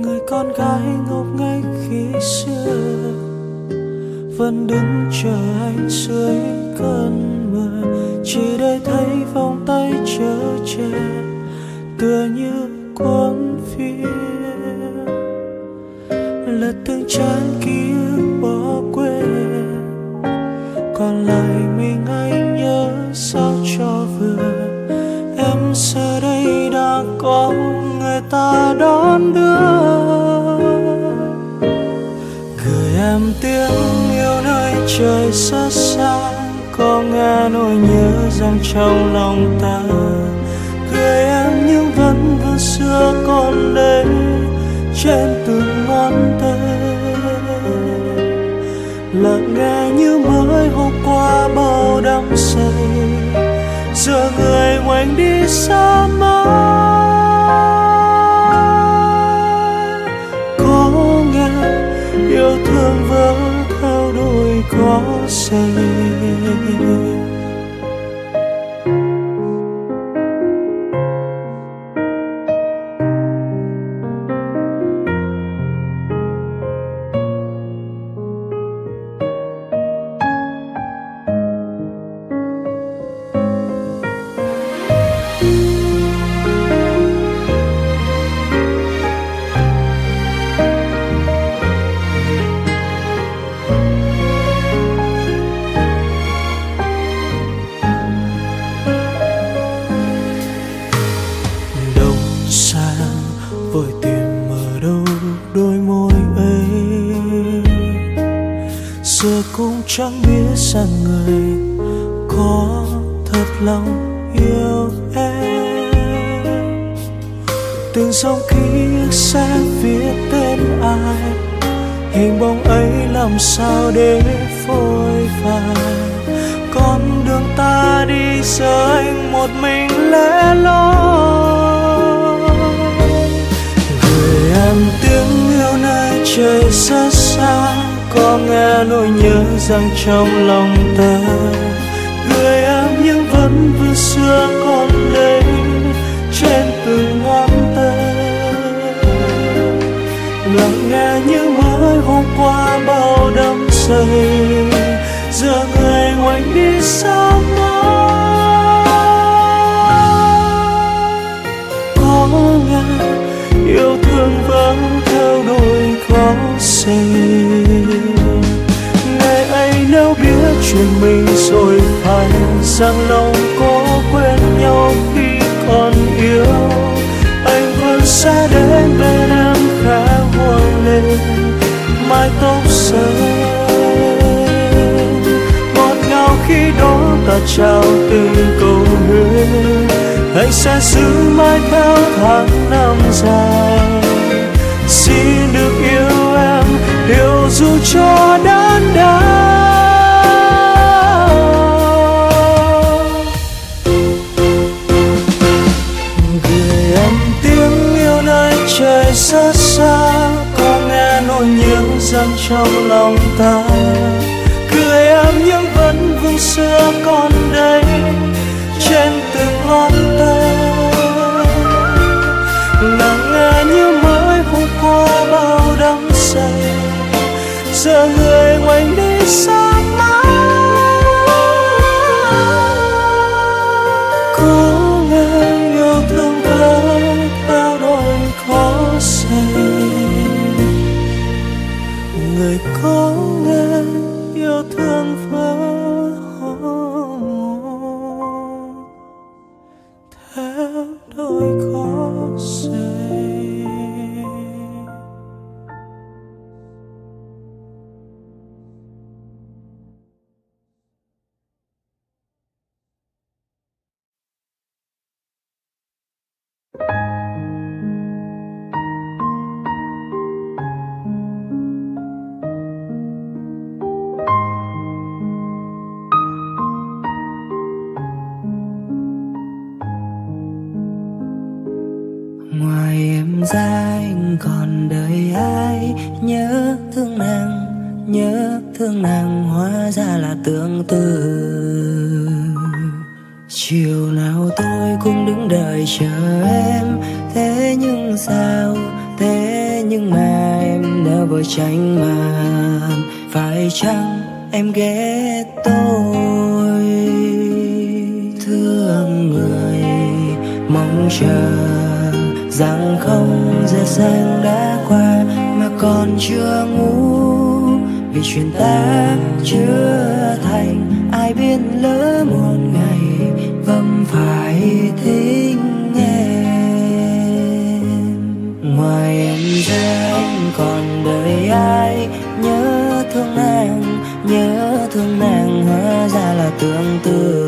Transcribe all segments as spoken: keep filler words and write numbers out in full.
người con gái ngốc nghếch khi xưa vẫn đứng chờ anh dưới cơn mưa, chỉ để thấy vòng tay chở che tựa như cuốn phim lật từng trang ký ức bỏ quên, còn lại mình anh nhớ sao cho vừa. Em giờ đây đã có người ta đón đưa, gửi em tiếng yêu nơi trời rất xa, có nghe nỗi nhớ dâng trong lòng ta. Gửi em những vấn vương xưa còn đây trên từng ngón tay, lặng nghe như mới hôm qua bao đắm say, giờ người ngoảnh đi xa mãi. Có nghe yêu thương vỡ theo đôi có giày. Vội tìm ở đâu đôi môi ấy, giờ cũng chẳng biết rằng người có thật lòng yêu em. Từng dòng ký ức sẽ viết tên ai, hình bóng ấy làm sao để phôi phai. Con đường ta đi giờ anh một mình lẻ loi, em tiếng yêu nơi trời rất xa, có nghe nỗi nhớ dâng trong lòng ta. Gửi em những vấn vương xưa còn đây trên từng ngón tay, lặng nghe như mới hôm qua bao đắm say, giờ người ngoảnh đi xa mãi. Có nghe yêu thương vẫn theo đôi có giày, ngày ấy nếu biết chuyện mình rồi phải rằng lòng có quên nhau khi còn yêu, anh vẫn sẽ đến bên em khẽ hôn lên mái tóc xanh. Ngọt ngào khi đó ta trao từng câu hứa, anh sẽ giữ mãi theo tháng năm dài. Xin được yêu em, yêu dù cho đớn đau. Gửi em tiếng yêu nơi trời rất xa, có nghe nỗi nhớ dâng trong lòng ta. Gửi em những vấn vương xưa còn đây trên từng ngón tay, lặng nghe như mới hôm qua bao đắm say, giờ người ngoảnh đi xa mãi. Có nghe yêu thương vỡ theo đôi có giày, người có nghe yêu thương vỡ theo đôi có giày. Ngoài em ra anh còn đời ai, nhớ thương nàng, nhớ thương nàng hóa ra là tương tư. Chiều nào tôi cũng đứng đợi chờ em, thế nhưng sao, thế nhưng mà em nỡ vội tránh màn. Phải chăng em ghét tôi, thương người mong chờ rằng không giờ sáng đã qua mà còn chưa ngủ, vì chuyện ta chưa thành. Ai biết lỡ một ngày vấp phải thích em. Ngoài em ra anh còn đợi ai, nhớ thương nàng, nhớ thương nàng hóa ra là tương tư.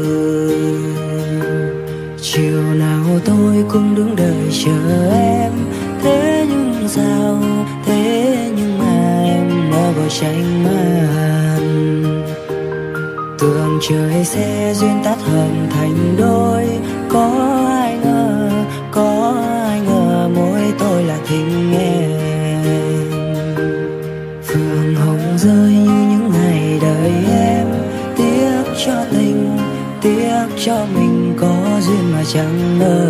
Chiều nào tôi cũng đứng đợi chờ em, thế nhưng sao, thế nhưng mà em đã vội tránh màn. Tưởng trời sẽ duyên tắt hận thành đôi, có ai ngờ, có ai ngờ mỗi tôi là thinh em. Phượng hồng rơi như những ngày đời em, tiếc cho tình, tiếc cho mình có duyên mà chẳng ngờ.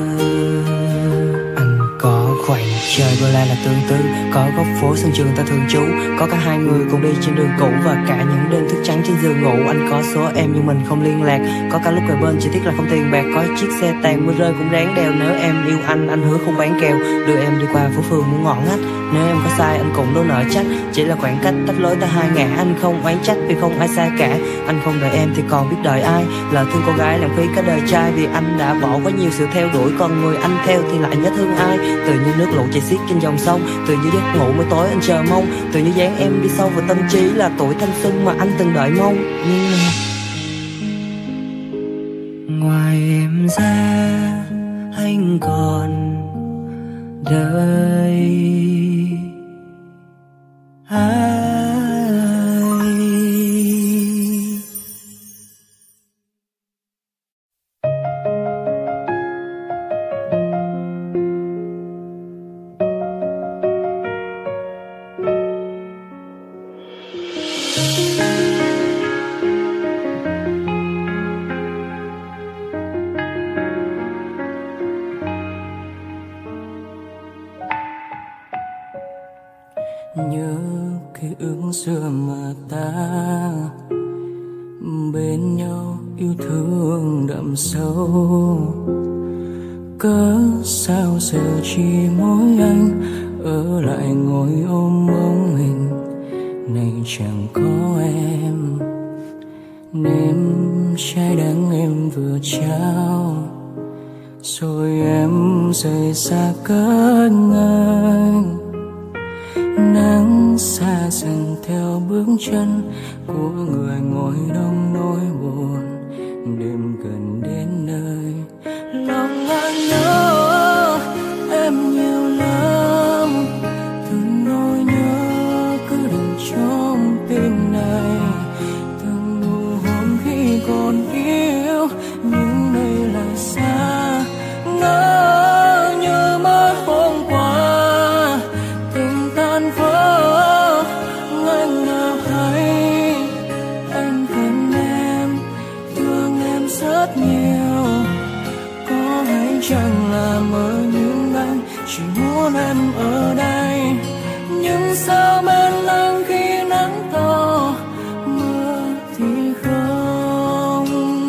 Anh có khoảnh trời gọi lại là tương tư, có góc phố sân trường ta thường trú, có cả hai người cùng đi trên đường cũ và cả những đêm thức trắng trên giường ngủ. Anh có số em nhưng mình không liên lạc, có cả lúc về bên chỉ tiếc là không tiền bạc, có chiếc xe tàn mưa rơi cũng ráng đèo. Nếu em yêu anh, anh hứa không bán kèo, đưa em đi qua phố phường muốn ngọn ngách. Nếu em có sai anh cũng đâu nợ trách, chỉ là khoảng cách tách lối ta hai ngả. Anh không oán trách vì không ai xa cả, anh không đợi em thì còn biết đợi ai. Lời thương con gái làm phí cả đời trai, vì anh đã bỏ quá nhiều sự theo đuổi, còn người anh theo thì lại nhớ thương ai. Tự như nước lũ chảy xiết trên dòng sông, tự như giấc ngủ mới tối anh chờ mong, tự như dáng em đi sâu vào tâm trí là tuổi thanh xuân mà anh từng đợi mong. Nhưng ngoài em ra anh còn đợi ai. Nhớ ký ức xưa mà ta bên nhau yêu thương đậm sâu, cớ sao giờ chỉ mỗi anh ở lại ngồi ôm bóng hình này chẳng có em. Nếm trái đắng em vừa trao rồi em rời xa cất ngang. Nắng xa dần theo bước chân của người ngồi đông nỗi buồn, đêm gần đến nơi lòng anh nhớ em nhiều lắm. Từng nỗi nhớ cứ đừng trong tim này, từng nụ hôn khi còn yêu nhưng nơi lại xa. Ngỡ như mất hôm qua tình tan vỡ, anh nào hay anh cần em, thương em rất nhiều. Có hay chẳng là mơ nhưng anh chỉ muốn em ở đây, nhưng sao bên lặng khi nắng to mưa thì không.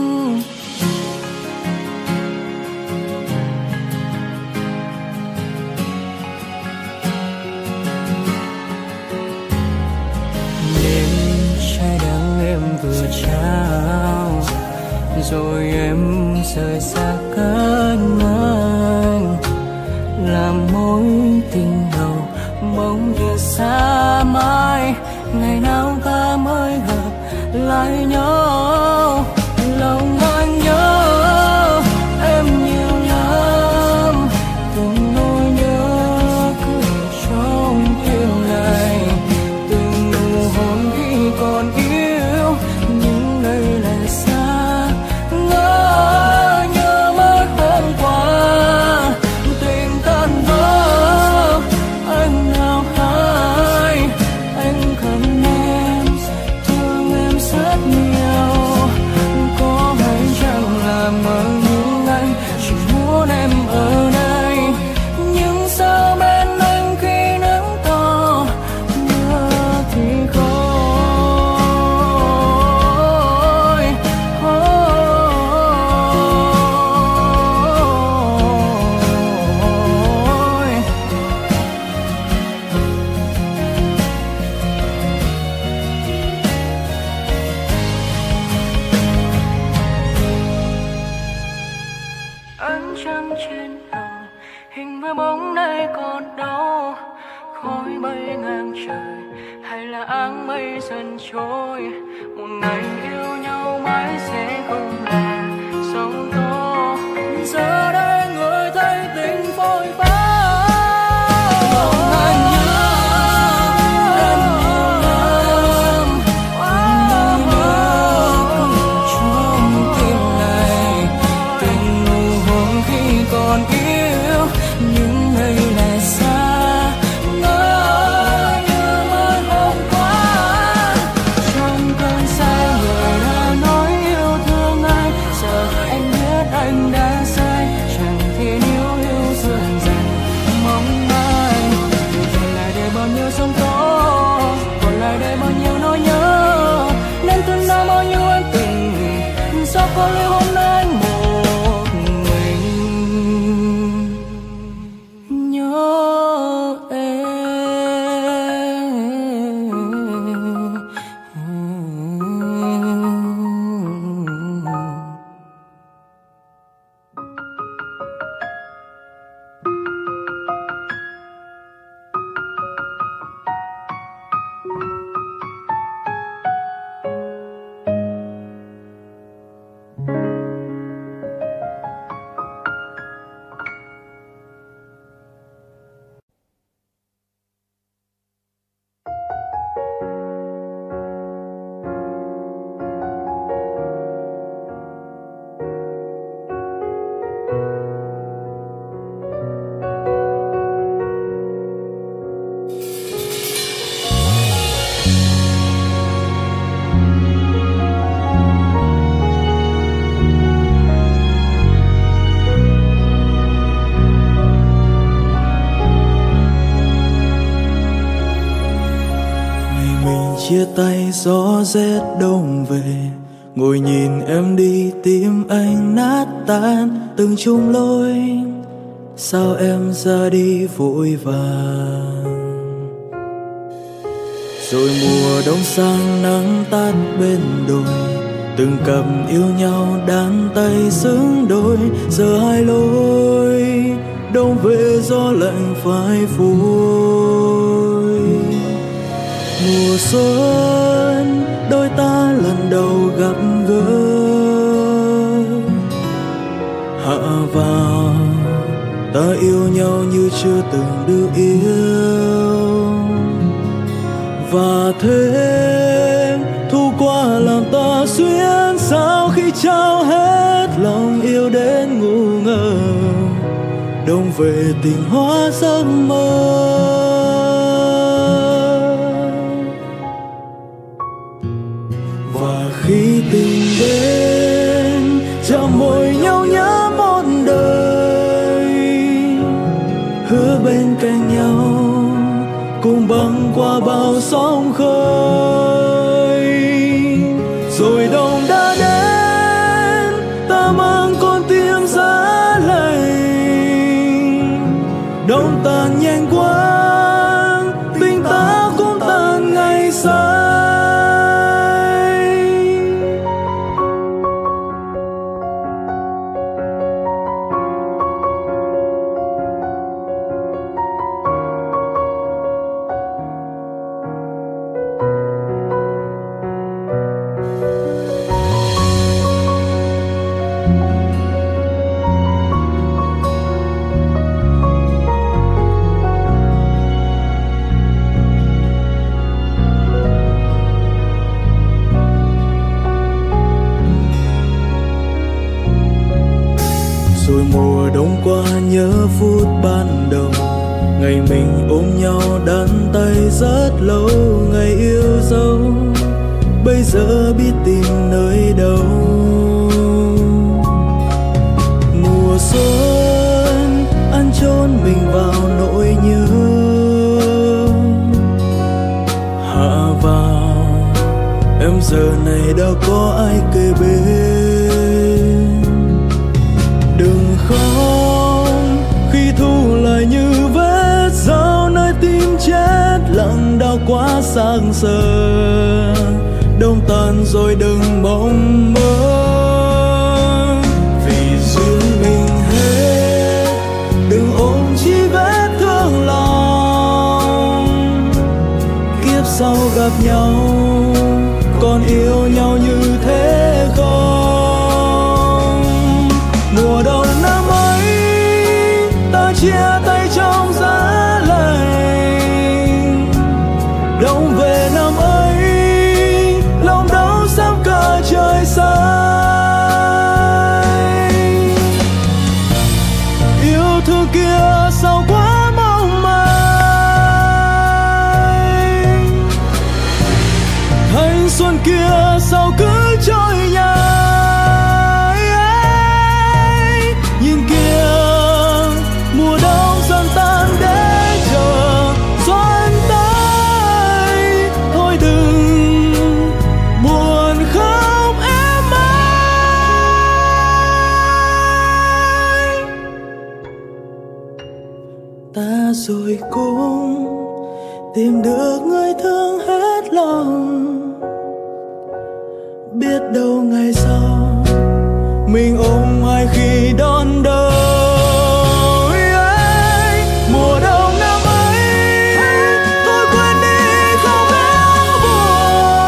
Đêm trái đắng em vừa trao rồi em rời xa cất ngang, làm mối tình đầu bỗng như xa mãi. Ngày nào ta mới gặp lại nhau, lòng anh nhớ em nhiều lắm. Từng nỗi nhớ cứ trong yêu này, từng nụ hôn khi còn yêu nhưng nơi lại xa. Ngỡ như mất hôm qua tình tan vỡ, anh nào hay anh cần em, thương em rất nhiều. khói bay ngang trời, hay là áng mây dần trôi. Một ngày yêu nhau mãi sẽ không là sóng to. Giờ đây người thấy tình phôi phai. Có lẽ hôm nay một mình nhớ em. Chia tay gió rét đông về, ngồi nhìn em đi tim anh nát tan từng chung lối. Sao em ra đi vội vàng, rồi mùa đông sang nắng tắt bên đồi. Từng cặp yêu nhau đan tay xứng đôi, giờ hai lối đông về gió lạnh phai phôi. Mùa xuân đôi ta lần đầu gặp gỡ, hạ vào ta yêu nhau như chưa từng được yêu. Và thế thu qua làm ta xuyên sao khi trao hết lòng yêu đến ngu ngơ. Đông về tình hóa giấc mơ, khi tình đến chạm môi nhau nhớ một đời. Hứa bên cạnh nhau cùng băng qua bao sóng khơi. Rồi đông đã đến ta mang con tim giá lạnh. Đông tàn nhanh quá tình ta cũng tàn ngày xa. Nhớ phút ban đầu, ngày mình ôm nhau đan tay rất lâu. Ngày yêu dấu bây giờ biết tìm nơi đâu. Mùa xuân ăn chôn mình vào nỗi nhớ, hạ vào em giờ này đâu có ai kề bên. Đừng khóc khi thu lại như vết dao nơi tim chết lặng đau quá sang giờ. Đông tàn rồi đừng mong mơ, vì duyên mình hết. Đừng ôm chi vết thương lòng, gặp nhau còn yêu nhau như thế không? Mùa đông năm ấy ta chia tay trong giá lạnh, đông về năm ấy lòng đau sắp cả trời xanh. Yêu thương kia sao quá mong manh, thanh xuân kia sao cứ trôi nhai. Nhìn kia mùa đông dần tan để chờ xuân tới. Thôi đừng buồn khóc em ơi, ta rồi cũng tìm được người thương hết lòng. Biết đâu ngày sau mình ôm ai khi đón đời. Mùa đông năm ấy tôi quên đi không áo buồn.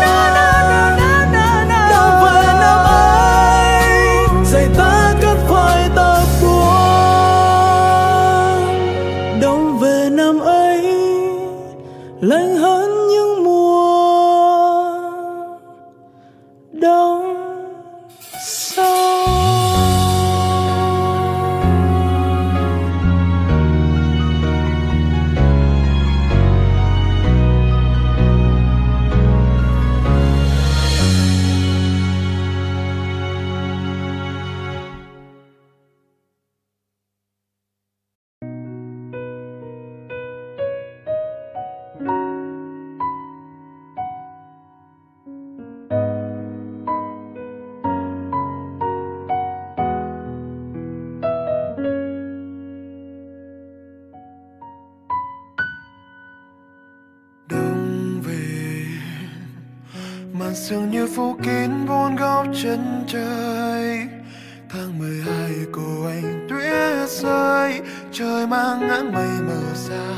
Đông về năm ấy giày ta cất phải tập buồn. Đông về năm ấy lạnh hơn những mùa đông sau. Đông về màn sương như phủ kín bốn góc chân trời. Tháng mười hai cô anh tuyết rơi, trời mang áng mây mờ xa.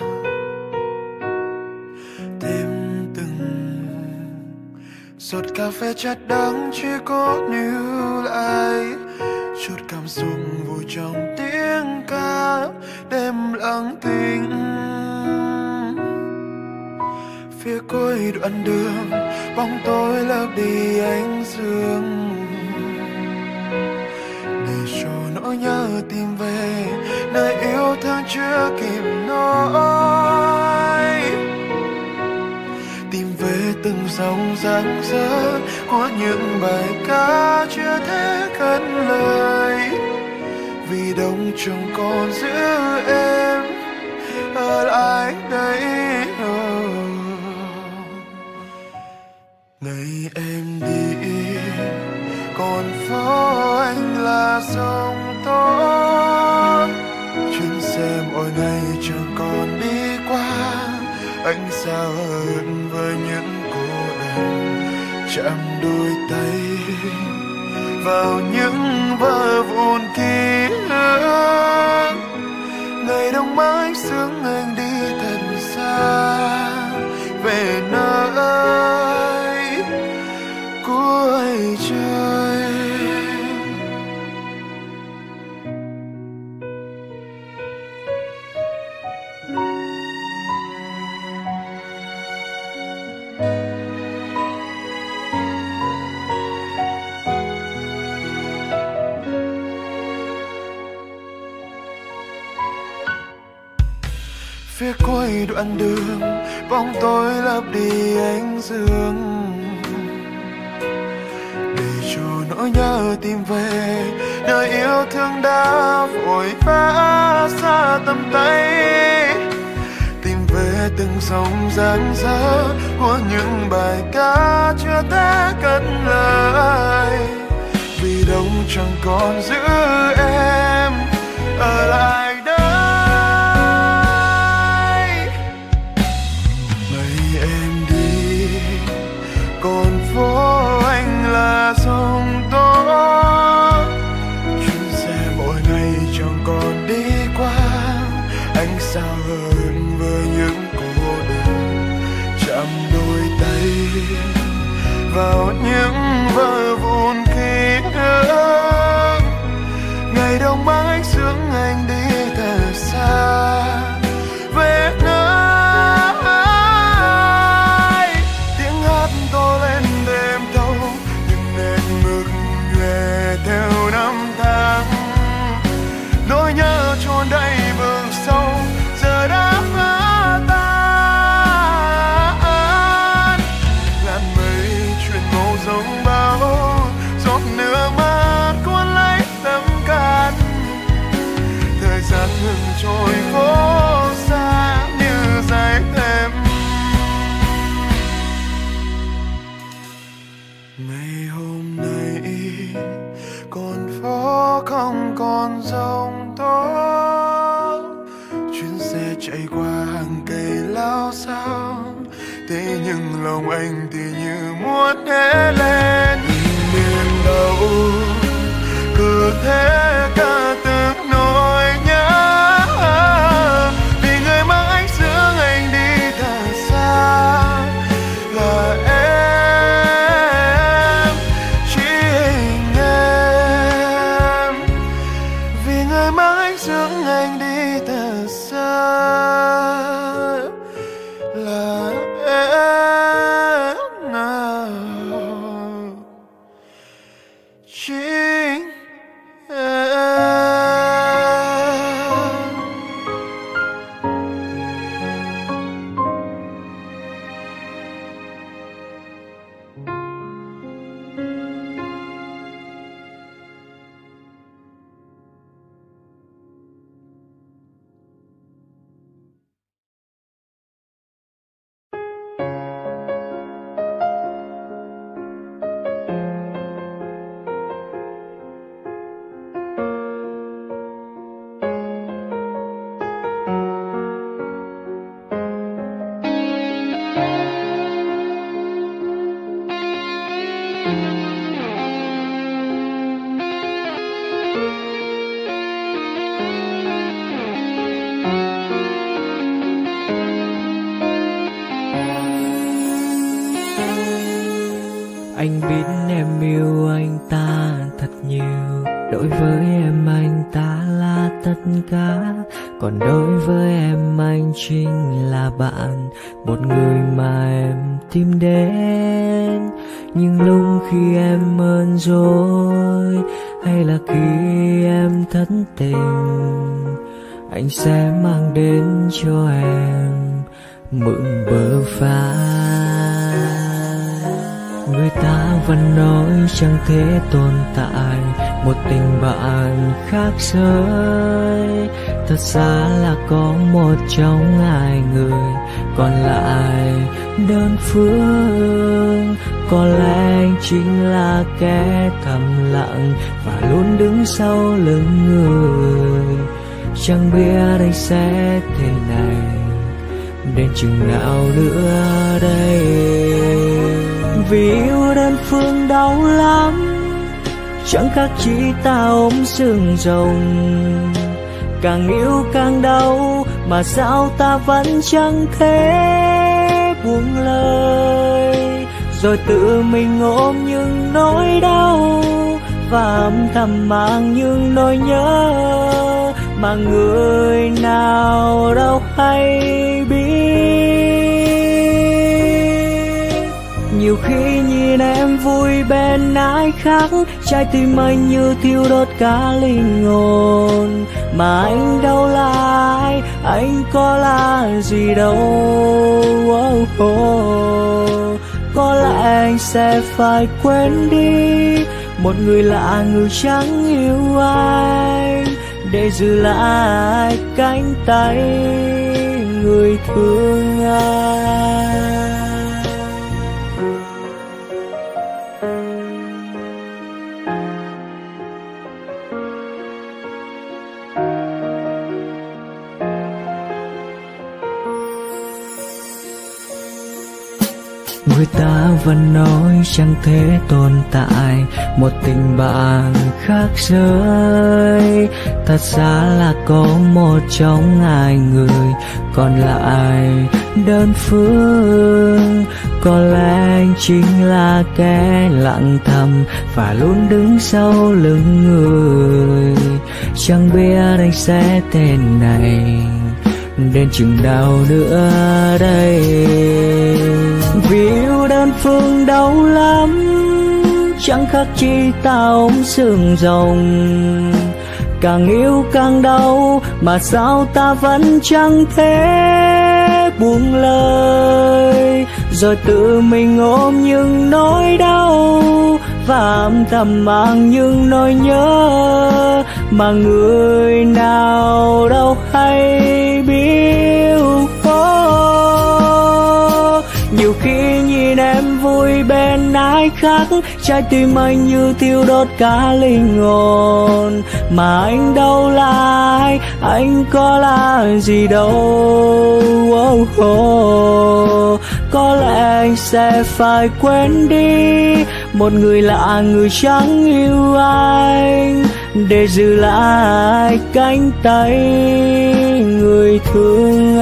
Tìm từng giọt cà phê chất đắng chỉ có níu lại, chút cảm xúc vùi trong tiếng ca đêm lặng thinh. Phía cuối đoạn đường bóng tối lấp đi ánh dương, để cho nỗi nhớ tìm về nơi yêu thương chưa kịp nói. Tìm về từng dòng dáng dỡ của những bài ca chưa thể cất lời, vì đông chẳng còn giữ em ở lại đây. Ngày em đi còn phố anh là sông tốt, chuyến xe mỗi ngày chẳng còn đi qua. Anh xa hơn với những cô đơn, chạm đôi tay vào những vỡ vụn ký ức. Ngày đông mãi sương anh đi thật xa, về nơi cuối trời. Phía cuối đoạn đường bóng tối lấp đi ánh dương, để cho nỗi nhớ tìm về nơi yêu thương đã vội vã xa tầm tay. Tìm về từng dòng dáng dỡ của những bài ca chưa thể cất lời, vì đông chẳng còn giữ em ở lại đây. Ngày em đi còn phố anh là sông tốt, chuyến xe mỗi ngày chẳng còn đi qua. Anh xa hơn với những cô đơn, chạm đôi sao sao, thế nhưng lòng anh thì như muốn hé lên. Miền đâu cứ thế cả từng nỗi nhớ, vì người mang anh dưỡng anh đi thật xa là em, chỉ hình em, vì người mang anh dưỡng anh đi thật xa là em nào, chính em. Anh biết em yêu anh ta thật nhiều, đối với em anh ta là tất cả, còn đối với em anh chính là bạn, một người mà em tìm đến. Nhưng lúc khi em mơn dối hay là khi em thất tình, anh sẽ mang đến cho em mượn bờ vai. Người ta vẫn nói chẳng thể tồn tại một tình bạn khác giới, thật ra là có một trong hai người còn lại đơn phương. Có lẽ anh chính là kẻ thầm lặng và luôn đứng sau lưng người, chẳng biết anh sẽ thế này đến chừng nào nữa đây. Vì yêu đơn phương đau lắm, chẳng khác chỉ ta ôm sương rồng. Càng yêu càng đau, mà sao ta vẫn chẳng thể buông lời. Rồi tự mình ôm những nỗi đau, và âm thầm mang những nỗi nhớ mà người nào đâu hay biết. Nhiều khi nhìn em vui bên ai khác, trái tim anh như thiêu đốt cả linh hồn. Mà anh đâu là ai, anh có là gì đâu. Oh, oh. Có lẽ anh sẽ phải quên đi một người lạ, người chẳng yêu anh, để giữ lại cánh tay người thương anh. Người ta vẫn nói chẳng thể tồn tại một tình bạn khác giới, thật ra là có một trong hai người còn lại đơn phương. Có lẽ anh chính là kẻ lặng thầm và luôn đứng sau lưng người, chẳng biết anh sẽ tên này đến chừng nào nữa đây. Vì yêu đơn phương đau lắm, chẳng khác chi ta ôm sương rồng. Càng yêu càng đau, mà sao ta vẫn chẳng thể buông lời. Rồi tự mình ôm những nỗi đau, và âm thầm mang những nỗi nhớ mà người nào đâu hay biết. Oh, nhiều khi nhìn em vui bên ai ai khác. Trái tim anh như thiêu đốt cả linh hồn. Mà anh đâu là ai, anh có là gì đâu. Oh, oh. Có lẽ anh sẽ phải quên đi một người lạ, người chẳng yêu anh, để giữ lại cánh tay người thương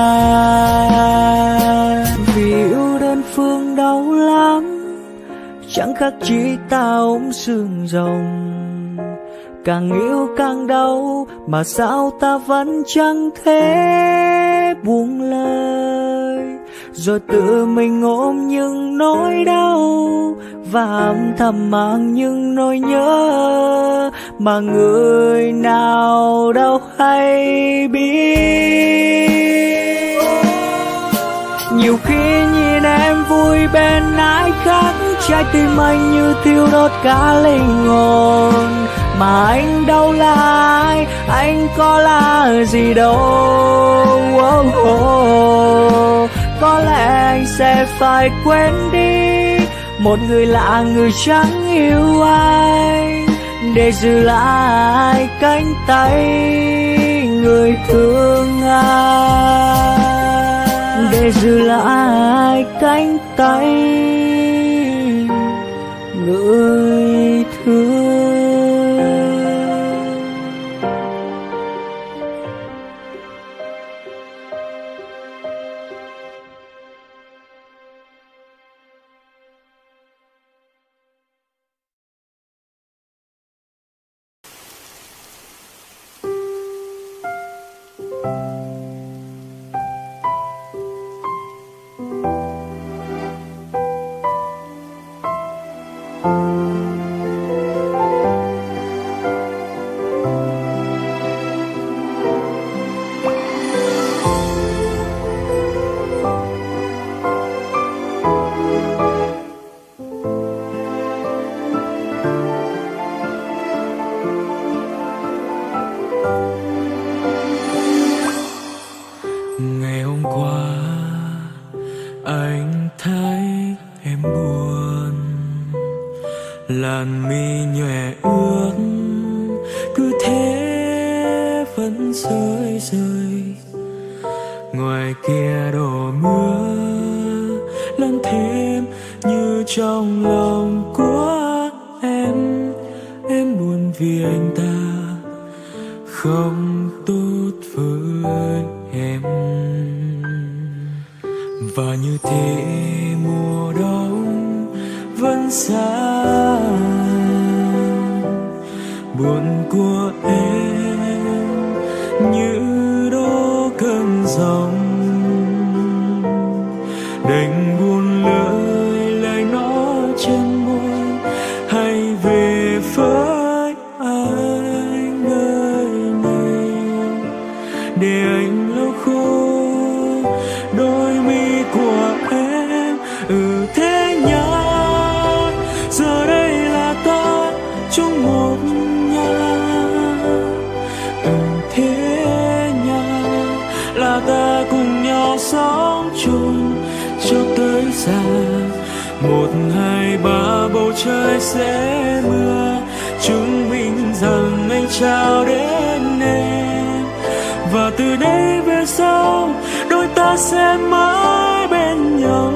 anh. Vì yêu đơn phương đau lắm, chẳng khác chỉ ta ôm xương rồng. Càng yêu càng đau, mà sao ta vẫn chẳng thể buông lời. Rồi tự mình ôm những nỗi đau, và âm thầm mang những nỗi nhớ mà người nào đâu hay biết. Nhiều khi nhìn em vui bên ai khác, trái tim anh như thiêu đốt cả linh hồn. Mà anh đâu là ai, anh có là gì đâu. Oh, oh. Có lẽ anh sẽ phải quên đi một người lạ, người chẳng yêu anh, để giữ lại cánh tay người thương anh, để giữ lại cánh tay người thương. làn mi nhòe ướt cứ thế vẫn rơi rơi. Ngoài kia đổ mưa lớn thêm như trong lòng của em. Em buồn vì anh ta không tốt với em, và như thế mùa đông vẫn xa. Buồn của em như đổ cơn giông, đành buồn lời lời nói trên môi. Hãy về với anh nơi này để anh lau khô đôi mi của em. Ừ thế nhá, giờ đây là ta chung một nhà. Ừ thế nhá, là ta cùng nhau sống chung cho tới già. Một hai ba bầu trời sẽ mưa, chứng minh rằng anh trao đến em. Và từ đây về sau đôi ta sẽ mãi bên nhau.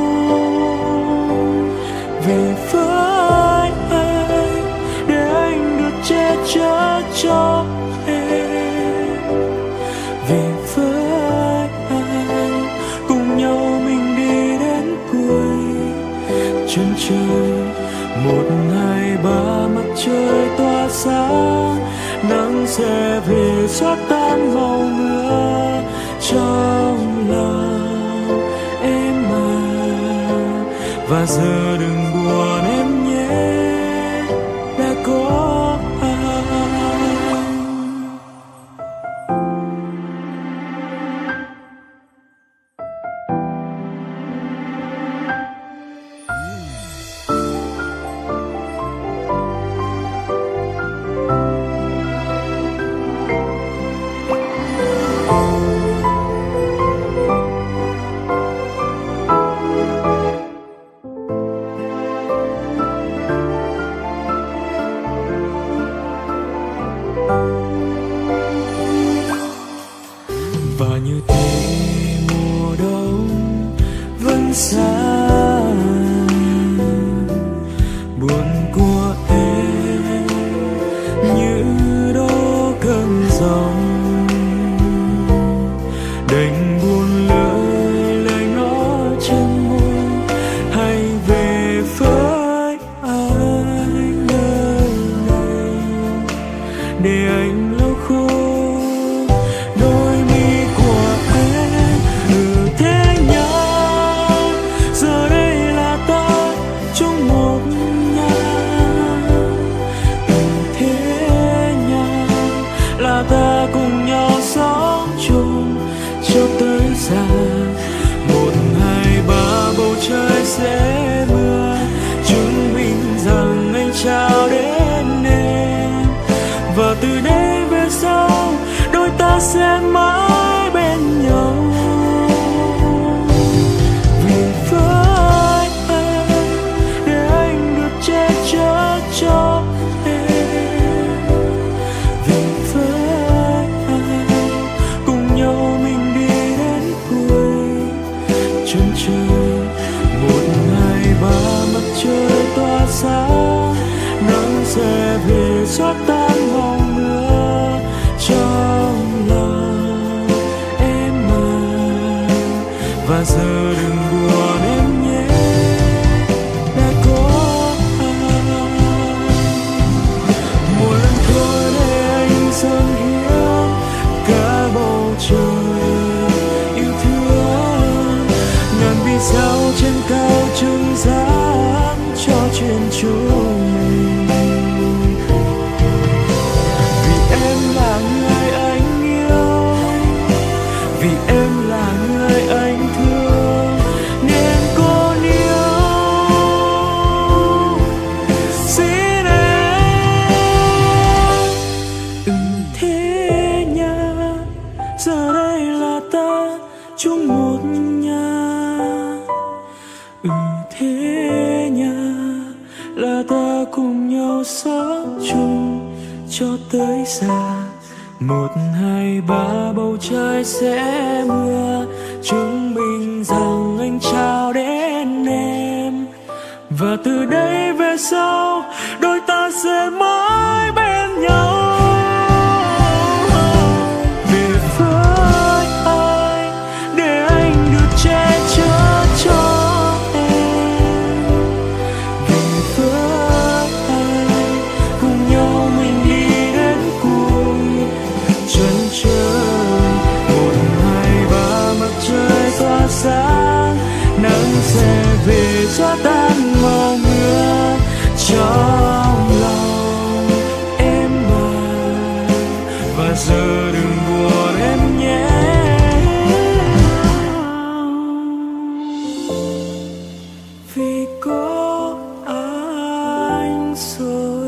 Về với anh để anh được che chở cho em. Về với anh cùng nhau mình đi đến cuối chân trời. Một hai ba mặt trời tỏa sáng, nắng sẽ về xóa tan màu mưa trong lòng em mà. Và giờ đừng buồn em nhé, đã có anh. vẫn xa. Buồn của em như đổ cơn giông, đành buồn lời lời nói trên môi. Hãy về với anh nơi này để anh lau khô đôi mi của em. Ừ thế nhau giờ đây là ta chung một nhà. Ừ thế nhau là ta cùng nhau sống chung cho tới già. Một hai ba bầu trời sẽ mưa chứng minh rằng anh trao đến em. Và từ đây về sau đôi ta sẽ mãi bên nhau. Vì với em để anh được che chở cho em. Vì với em cùng nhau mình đi đến cuối chân trời. Một hai ba mặt trời tỏa sáng, nắng sẽ về xóa tan mong mưa trong lòng em mà. Và giờ đừng buồn em nhé, đã có anh. Một lần thôi để anh dâng hiến cả bầu trời yêu thương. Ngàn vì sao trên cao trưng sáng cho chuyện chúng mình. Vì em là người anh yêu, vì em là người anh thương, nên cô yêu xin em. Ừ thế nha, giờ đây là ta chung một nhà. Ừ thế nha, là ta cùng nhau sống chung cho tới già. Một hai ba bầu trời sẽ mưa chứng minh rằng anh trao đến em. Và từ đây về sau đôi ta sẽ mãi bên nhau. Về với anh để anh được che chở cho em. Về với anh cùng nhau mình đi đến cuối chân trời. Một hai ba mặt trời tỏa sáng, nắng sẽ về xóa tan màu mưa trong lòng em mà. Và giờ đừng buồn em nhé, vì có anh rồi.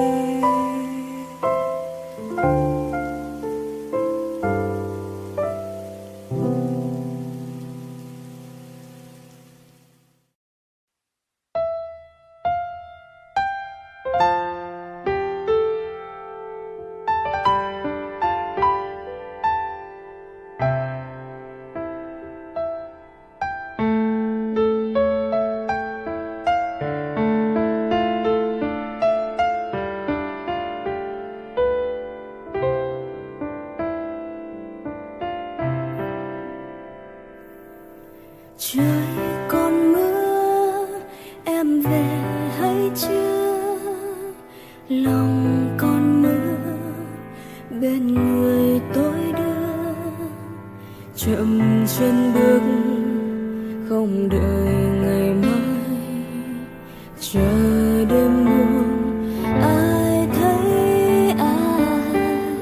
Trời còn mưa, em về hay chưa? Lòng còn mưa, bên người tôi đưa. Chậm chân bước, không đợi ngày mai. Chờ đêm buồn, ai thấy ai?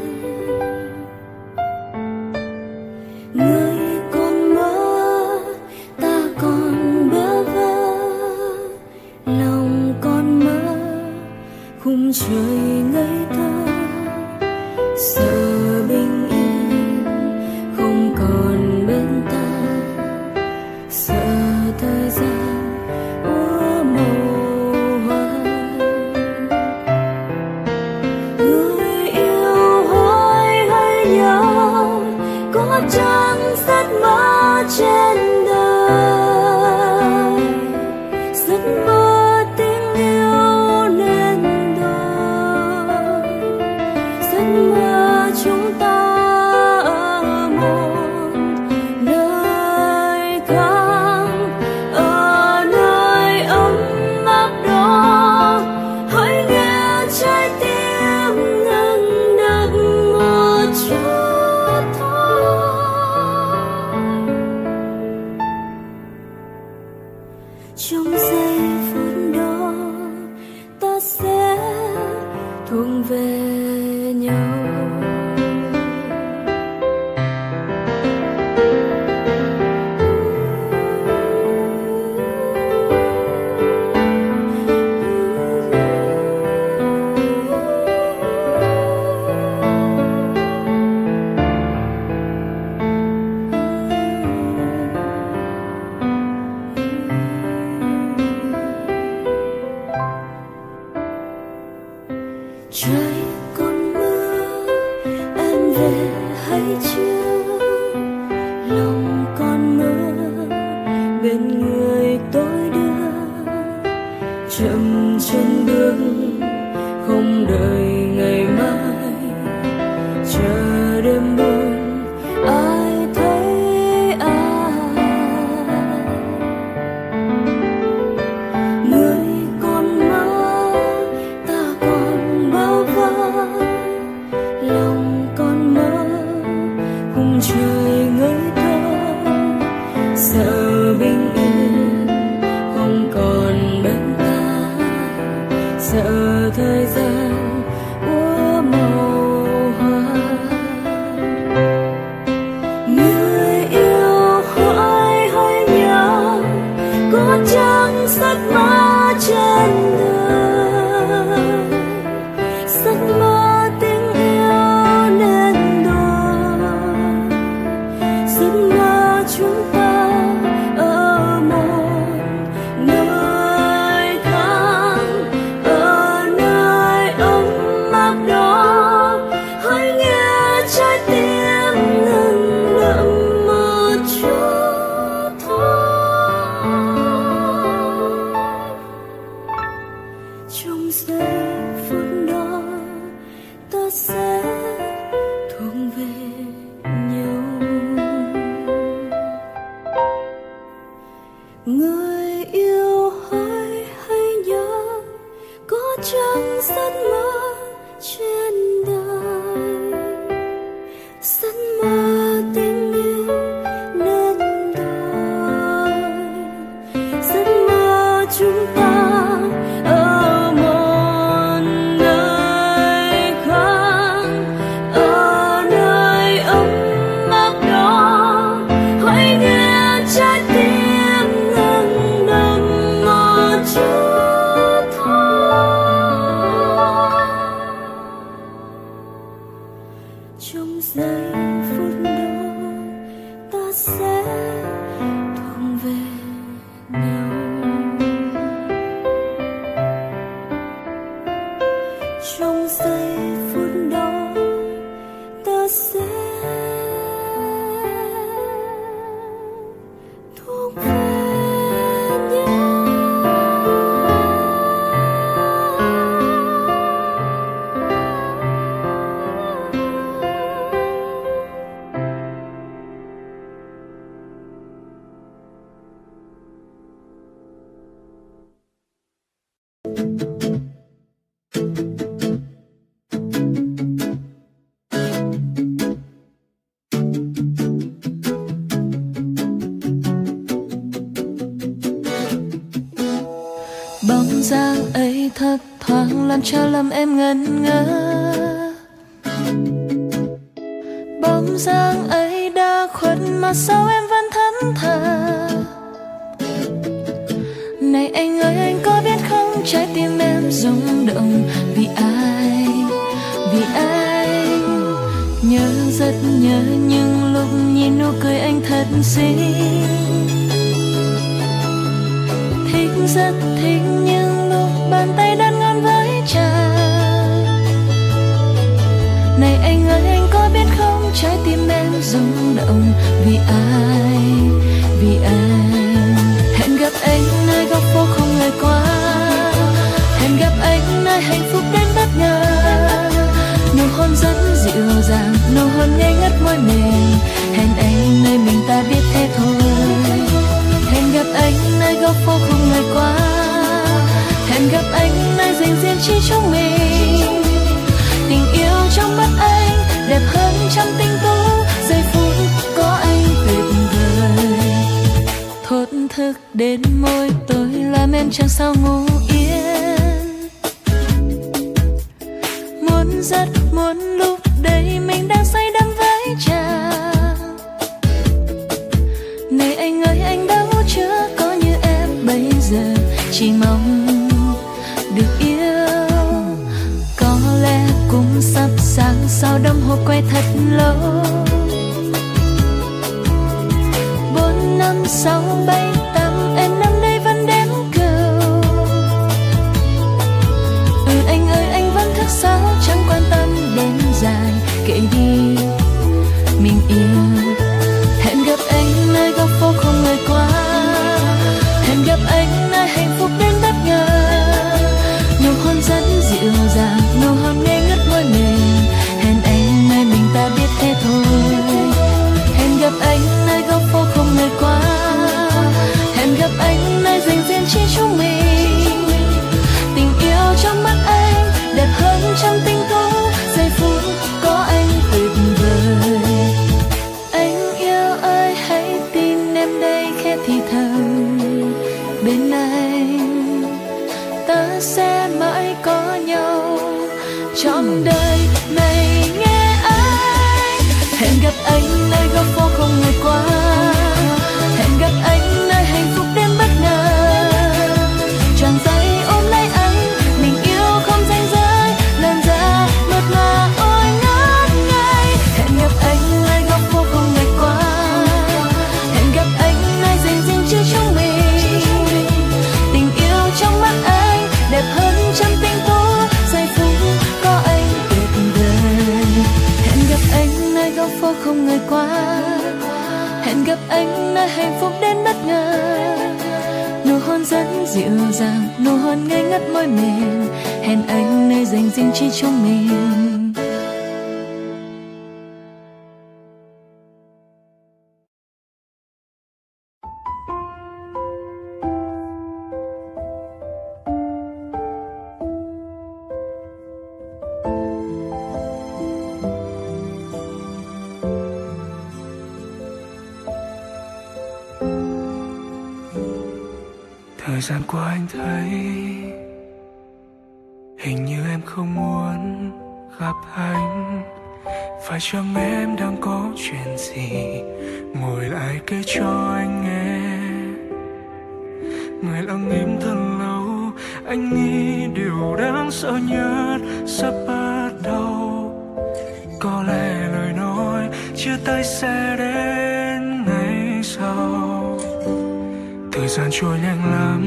Người còn mơ, ta còn bơ vơ. Lòng còn mơ, khung trời ngây thơ. Sợ bình yên không còn bên ta. Sợ thời gian úa màu hoa. Người yêu hỡi hãy nhớ, có chăng giấc mơ trên đời. trong giây phút đó ta sẽ thuộc về nhau. Trời còn mưa, em về hay chưa? Lòng còn mơ, bên người tôi đưa. Chậm chân bước, không đợi ngày mai. Chờ đêm buồn, ai thấy ai? Người còn mơ, ta còn bơ vơ. Lòng còn mơ, khung trời ngây thơ. Sợ bình yên không còn bên ta. Sợ thời gian úa màu hoa. Người yêu hỏi hay nhớ, có chăng giấc mơ trên đời. Giấc mơ tình yêu nên đôi. Giấc mơ chúng ta ở một nơi khác, ở nơi ấm áp đó. Hãy nghe trái tim ngừng đậm một chút thôi. Trong giây phút đó ta sẽ thuộc về nhau. Người yêu hỏi hay nhớ, có chăng giấc mơ trên đời. Giấc mơ tình yêu nên đôi. Giấc mơ chúng ta ở một nơi khác, ở nơi ấm áp đó. Hãy nghe trái tim ngừng đập một chút thôi. Trong giây phút đó ta sẽ thuộc về nhau. Trong giây phút đó ta sẽ thuộc về nhau. Bóng dáng ấy thấp thoáng làm cho lòng em ngẩn ngơ. Bóng dáng ấy đã khuất mà sao em vẫn thẫn thờ. Này anh ơi, anh có biết không, trái tim em rung động vì ai, vì anh. Nhớ rất nhớ những lúc nhìn nụ cười anh thật xinh. Thích rất thích những lúc bàn tay đan ngon với chàng. Này anh ơi, anh có biết không, trái tim em rung động vì ai, vì anh. Hẹn gặp anh nơi góc phố không người qua. Hẹn gặp anh nơi hạnh phúc đến bất ngờ. Nụ hôn rất dịu dàng, nụ hôn ngây ngất môi mềm. Hẹn anh nơi mình ta biết thế thôi. Hẹn gặp anh nơi góc phố không người qua. Hẹn gặp anh nơi dành riêng chỉ chúng mình. Tình yêu trong mắt anh đẹp hơn trăm tinh tú. Giây phút có anh tuyệt vời. Thốt thức đến môi tôi làm em chẳng sao ngủ yên. Muốn rất muốn lúc đây mình đang say đắm với chàng. Này anh ơi anh đâu chưa có như em bây giờ, chỉ mong được yêu. Có lẽ cũng sắp sáng sau đồng hồ quay thật lâu. Bốn năm sáu bảy tám em năm đây vẫn đếm cầu. Ừ anh ơi anh vẫn thức sao chẳng quan tâm đến dài, kệ đi mình yêu. Hẹn gặp anh nơi góc phố không người qua, hẹn gặp anh nơi hạnh phúc đến bất ngờ. Nụ hôn rất dịu dàng, nụ hôn ngây ngất môi mềm. Hẹn anh nơi mình ta biết thế thôi. Hẹn gặp anh nơi góc phố không người qua, hẹn gặp anh nơi dành riêng chỉ chúng mình. Tình yêu trong mắt anh đẹp hơn trăm tinh tú, giây phút có anh tuyệt vời. Anh yêu ơi hãy tin em đây khẽ thì thầm bên anh, ta sẽ mãi có nhau trong đời này nghe anh. Hẹn gặp anh nơi góc phố không người qua, hẹn gặp anh nơi hạnh phúc đến bất ngờ. Tràn dây ôm lấy anh, mình yêu không ranh giới, lần ra mượt mà ôi ngất ngây. Hẹn gặp anh nơi góc phố không người qua, hẹn gặp anh nơi dành riêng cho chúng mình. Tình yêu trong mắt anh đẹp hơn trăm tinh tú, giây phút có anh tuyệt vời. Hẹn gặp anh nơi góc phố không người qua, hẹn gặp anh nơi hạnh phúc đến bất ngờ. Nụ hôn rất dịu dàng, nụ hôn ngây ngất môi mềm. Hẹn anh nơi dành riêng chỉ chúng mình. Thời gian qua anh thấy hình như em không muốn gặp anh. Phải chăng em đang có chuyện gì, ngồi lại kể cho anh nghe. Người lặng im thật lâu, anh nghĩ điều đáng sợ nhất sắp bắt đầu. Có lẽ lời nói chia tay sẽ đến ngày sau. Thời gian trôi nhanh lắm,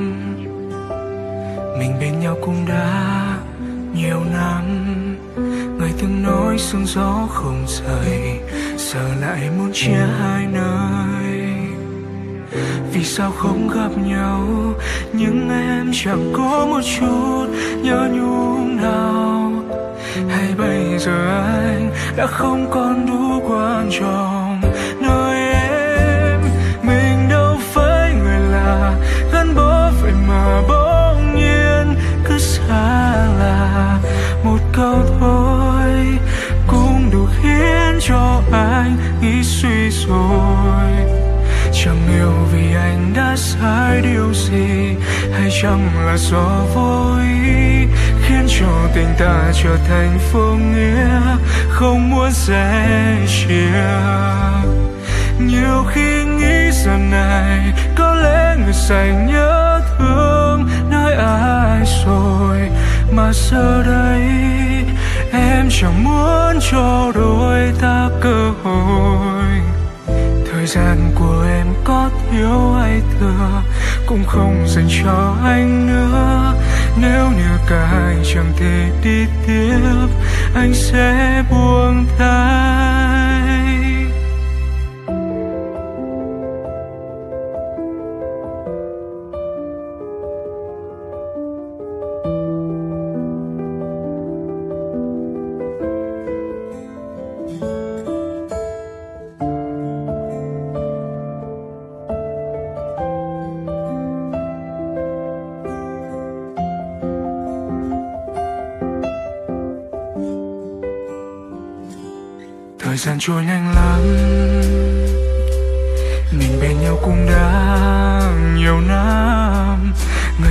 mình bên nhau cũng đã nhiều năm. Người từng nói sương gió không rời, giờ lại muốn chia hai nơi. Vì sao không gặp nhau, nhưng em chẳng có một chút nhớ nhung nào. Hay bây giờ anh đã không còn đủ quan trọng nơi em. Mình đâu phải người lạ, gắn bó vậy mà bỗng nhiên cứ xa lạ. Một câu thôi cũng đủ khiến cho anh nghĩ suy rồi. Chẳng yêu vì anh đã sai điều gì, hay chẳng là do vô ý khiến cho tình ta trở thành vô nghĩa, không muốn sẻ chia. Nhiều khi nghĩ giờ này có lẽ người say nhớ thương nơi ai rồi, mà giờ đây em chẳng muốn cho đôi ta cơ hội. Thời gian của em có thiếu hay thừa cũng không dành cho anh nữa. Nếu như cả hai chẳng thể đi tiếp, anh sẽ buông tay. Thời gian trôi nhanh lắm, mình bên nhau cũng đã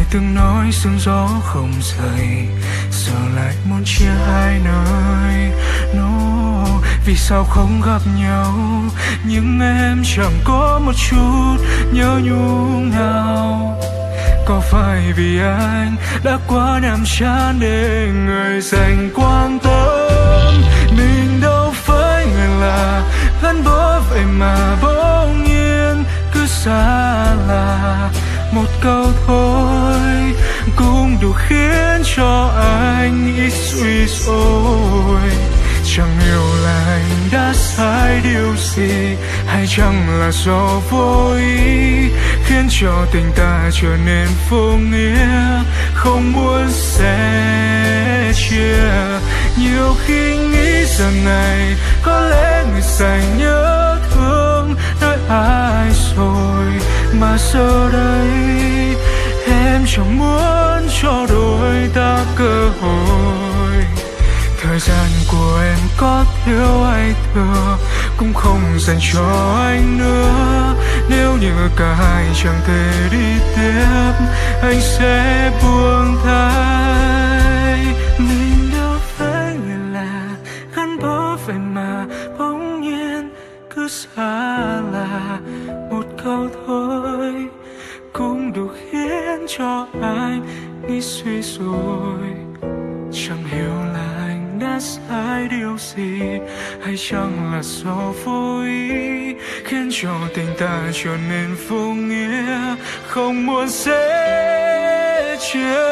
từng nói sương gió không rời, giờ lại muốn chia hai nơi. No, vì sao không gặp nhau, nhưng em chẳng có một chút nhớ nhung nào. Có phải vì anh đã quá nhàm chán để người dành quan tâm? Mình đâu phải người lạ, gắn bó vậy mà bỗng nhiên cứ xa lạ. Một câu thôi cũng đủ khiến cho anh nghĩ suy rồi. Chẳng hiểu là anh đã sai điều gì, hay chẳng là do vô ý khiến cho tình ta trở nên vô nghĩa, không muốn sẻ chia. Nhiều khi nghĩ giờ này có lẽ người dành nhớ thương nơi ai rồi, mà giờ đây em chẳng muốn cho đôi ta cơ hội. Thời gian của em có thiếu hay thừa cũng không dành cho anh nữa. Nếu như cả hai chẳng thể đi tiếp, anh sẽ buông tay. Mình đâu phải người lạ, gắn bó vậy mà bỗng nhiên cứ xa lạ. Một câu thôi cũng đủ khiến cho anh nghĩ suy rồi. Chẳng hiểu là anh đã sai điều gì, hay chẳng là do vô ý khiến cho tình ta trở nên vô nghĩa, không muốn sẻ chia.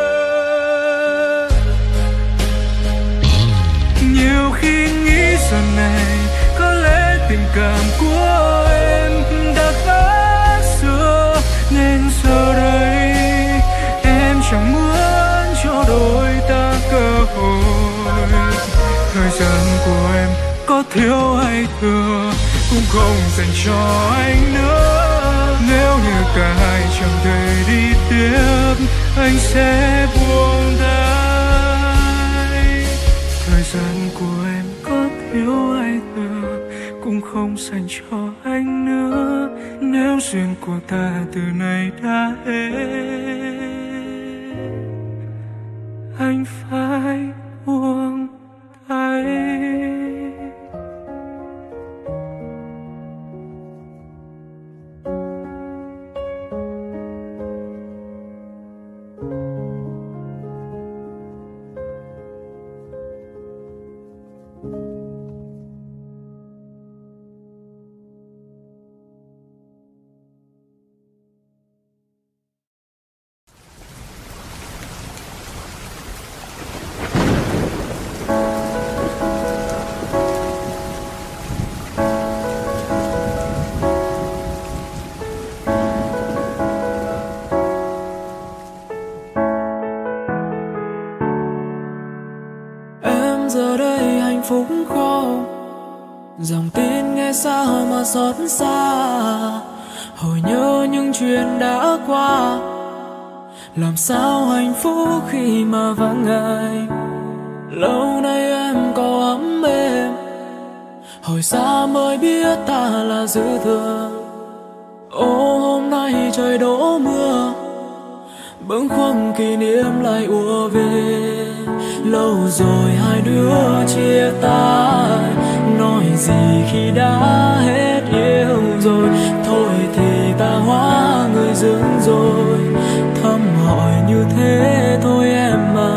Nhiều khi nghĩ giờ này có lẽ tình cảm của em đã khác xưa, nên giờ đây em chẳng muốn cho đôi ta cơ hội. Thời gian của em có thiếu hay thừa cũng không dành cho anh nữa. Nếu như cả hai chẳng thể đi tiếp, anh sẽ buông tay. Thời gian của em có thiếu hay thừa cũng không dành cho anh nữa. Nếu duyên của ta từ nay đã hết, anh phải buông tay. Giờ đây hạnh phúc không, dòng tin nghe xa mà xót xa. Hồi nhớ những chuyện đã qua, làm sao hạnh phúc khi mà vắng ngày. Lâu nay em có ấm êm, hồi xa mới biết ta là dư thừa. Ô hôm nay trời đổ mưa, bâng khuâng kỷ niệm lại ùa về. Lâu rồi hai đứa chia tay, nói gì khi đã hết yêu rồi. Thôi thì ta hóa người dưng rồi, thăm hỏi như thế thôi em à.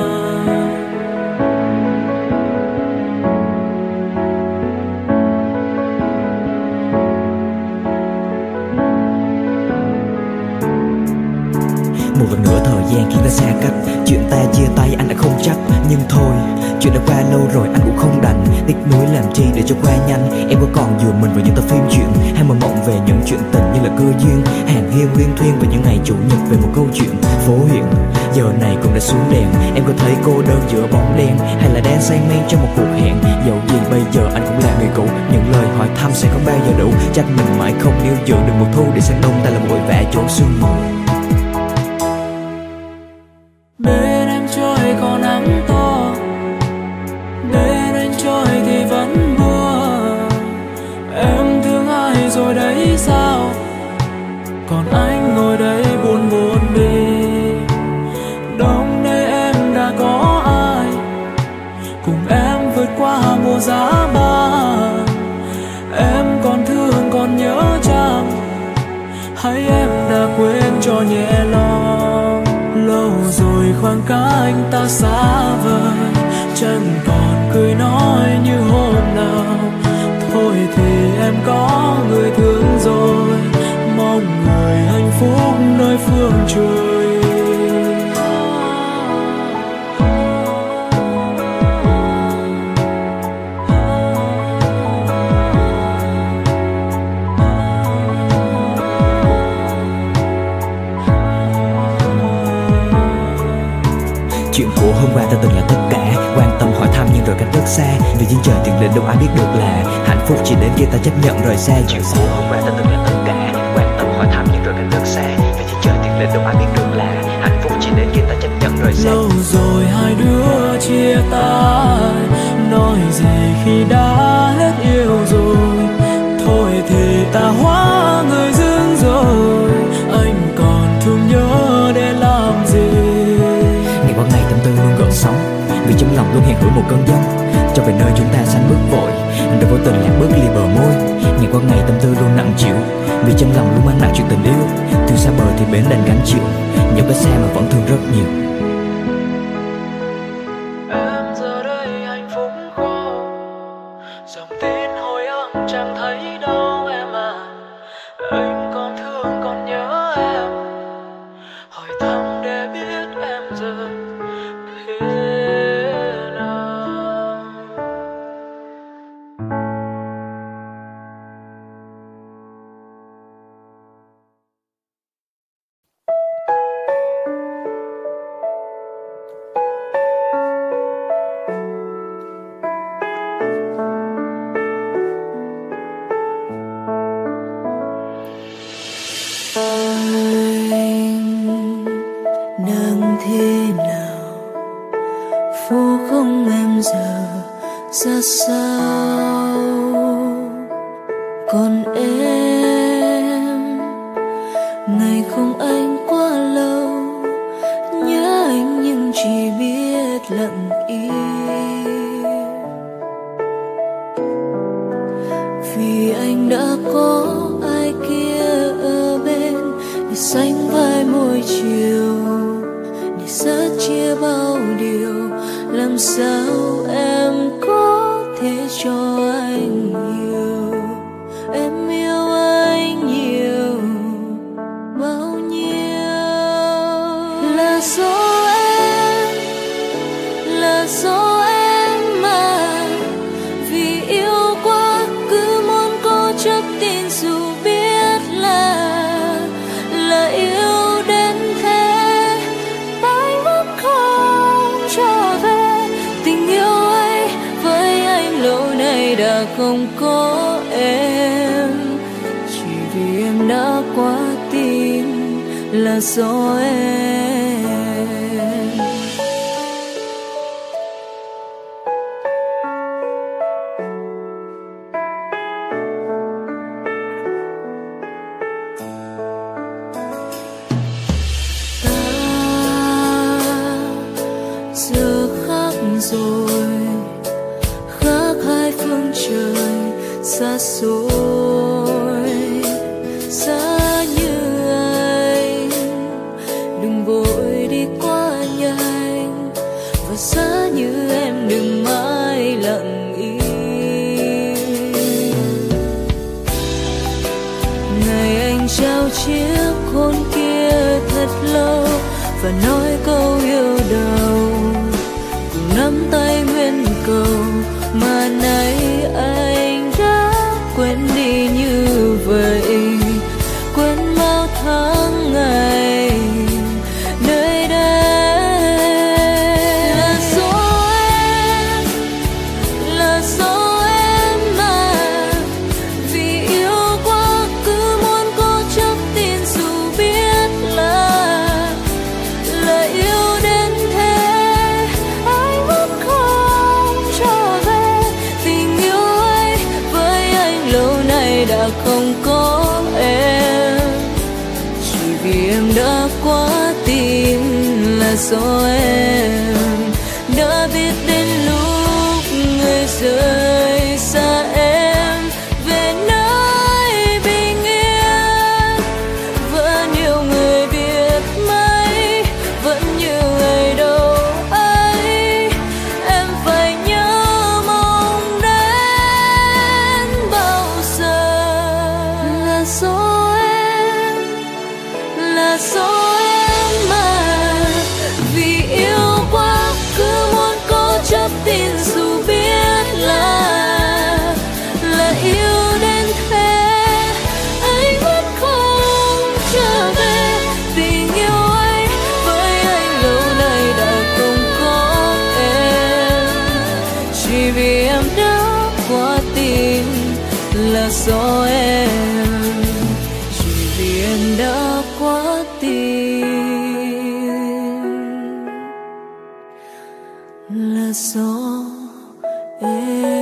Một lần nữa thời gian khi ta xa cách, chuyện ta chia tay anh đã không chắc. Nhưng thôi, chuyện đã qua lâu rồi anh cũng không đành tiếc nuối làm chi để cho qua nhanh. Em có còn dựa mình vào những tập phim chuyện, hay mơ mộng về những chuyện tình như là cơ duyên. Hàng hiên liên thuyên về những ngày chủ nhật về một câu chuyện phố huyện. Giờ này cũng đã xuống đèn, em có thấy cô đơn giữa bóng đen, hay là đang say men trong một cuộc hẹn. Dẫu gì bây giờ anh cũng là người cũ, những lời hỏi thăm sẽ không bao giờ đủ. Trách mình mãi không níu giữ được mùa thu, để sang đông ta là vội vã trốn sương mù. Bên em trời có nắng to, bên anh trời thì vẫn mưa. Em thương ai rồi đấy sao, còn anh ngồi đây buồn buồn đi. hay em đã quên cho nhẹ lòng. Lâu rồi khoảng cách ta xa vời, chẳng còn cười nói như hôm nào. Thôi thì em có người thương rồi, mong người hạnh phúc nơi phương trời. Chuyện của hôm qua ta từng là tất cả, quan tâm hỏi thăm nhưng rồi cách rất xa. Vì trên trời tiền định đâu ai biết được là hạnh phúc chỉ đến khi ta chấp nhận rời xa. Chuyện của hôm qua ta từng là tất cả, quan tâm hỏi thăm nhưng rồi cách rất xa. Vì trên trời tiền định đâu ai biết được là hạnh phúc chỉ đến khi ta chấp nhận rời xa. Lâu rồi hai đứa chia tay, nói gì khi đã hết yêu rồi. Thôi thì ta hóa người dưng rồi, anh còn thương nhớ để làm gì. Qua ngày tâm tư luôn gợn sóng, vì trong lòng luôn hẹn ước một cơn giông cho về nơi chúng ta sánh bước vội, rồi vô tình lạc bước ly bờ môi. Ngày qua ngày tâm tư luôn nặng chịu, vì trong lòng luôn mang nặng chuyện tình yêu. Từ xa bờ thì bến đành gánh chịu, nhiều cái xa mà vẫn thương rất nhiều. Em giờ đây hạnh phúc khô, dòng tin hồi âm chẳng thấy đâu em à. Anh còn thương còn nhớ em, hỏi thăm để biết em giờ thế nào. Đang thế nào, phố không em giờ ra sao? Còn em, ngày không anh quá lâu, nhớ anh nhưng chỉ biết lặng im. Vì anh đã có ai kia ở bên để sánh vai mỗi chiều, để sớt chia bao điều. Làm sao em có thể cho anh nhiều? Em yêu anh nhiều bao nhiêu? Là do em, là do em mà. Vì yêu quá cứ muốn cố chấp tin, dù biết là là yêu đến thế. Anh vẫn không trở về tình yêu ấy, với anh lâu nay đã không có em. Chỉ vì em đã quá tin, là do em. Giờ khác rồi, khác hai phương trời xa xôi. Xa như anh, đừng vội đi qua nhanh. Và xa như em, đừng mãi lặng im. Ngày anh trao chiếc hôn kia thật lâu, và nói câu yêu đầu, cùng nắm tay nguyên cầu. Mà nay anh đã quên đi như vậy, quên bao tháng ngày nơi đây. Là do em, là do em mà. Vì yêu quá cứ muốn cố chấp tin, dù biết là là yêu đến thế. Anh vẫn không trở về tình yêu ấy, với anh lâu nay đã không có em. Chỉ vì em đã quá tin, là do em. Đã biết đến lúc người rời xa em, về nơi bình yên, là do em mà. Vì yêu quá cứ muốn cố chấp tin dù biết là là yêu đến thế, anh vẫn không trở về. Tình yêu ấy với anh lâu nay đã không có em, chỉ vì em đã quá tin là do em, chỉ vì em đã quá tin là do em.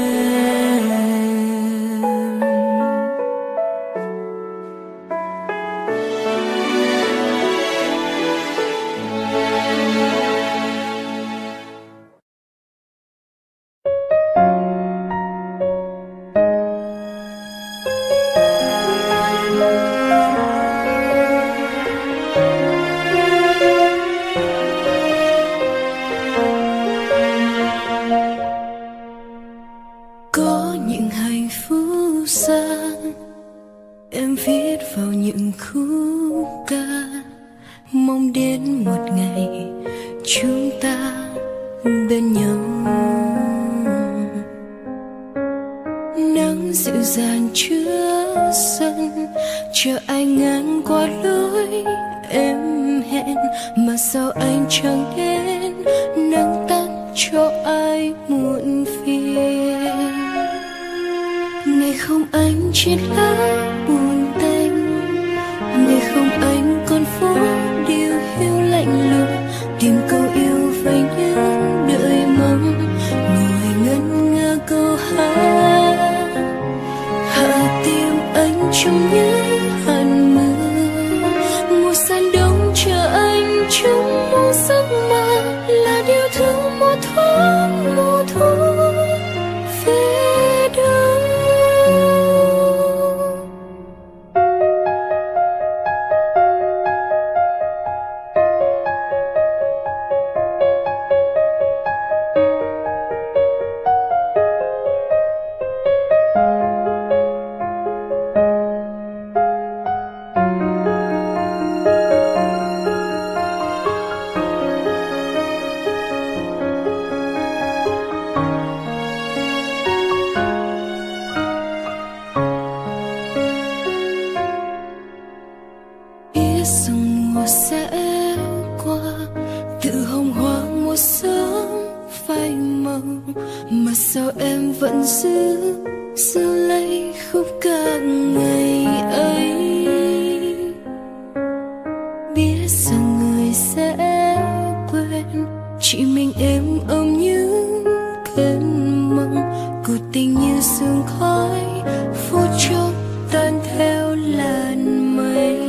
Có những hạnh phúc gian em viết vào những khúc ca, mong đến một ngày chúng ta bên nhau. Nắng dịu dàng chứa sân chờ anh ngang qua lối em hẹn, mà sao anh chẳng đến nắng tắt cho ai muộn phiền. Ngày không anh trên lá buồn tênh, ngày không anh con phố điều hiu lạnh lùng, tìm câu yêu với những đợi mong, ngồi ngân nga câu hát. Hạ tim anh trong những hạt mưa, mùa san đông chờ anh trong một giấc mơ, là điều thương một thoáng mùa thu về đâu. Mà sao em vẫn giữ giữ lấy khúc ca ngày ấy, biết rằng người sẽ quên, chỉ mình em ôm những cơn mộng của tình như sương khói phút chốc tan theo làn mây.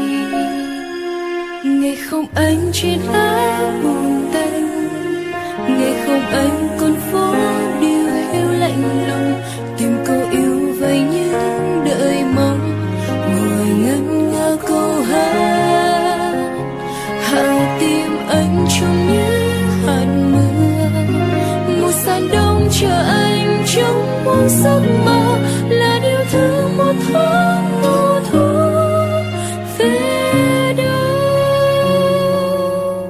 Ngày không anh trên lá buồn tênh, ngày không anh con phố điều hiu lạnh lùng, tìm câu yêu với những đợi mong, ngồi ngân nga câu hát. Hạ tim anh trong những hạt mưa, một sàn đông chờ anh trong một giấc mơ, là điều thương một thoáng mùa thu về đâu.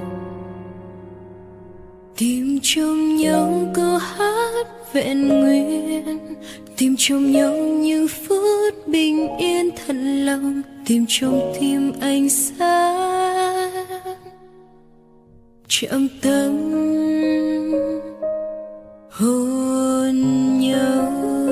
Tìm trong nhau câu hát vẹn nguyên, tìm trong nhau những phút bình yên thật lòng, tìm trong tim anh sáng chạm tâm hôn nhau.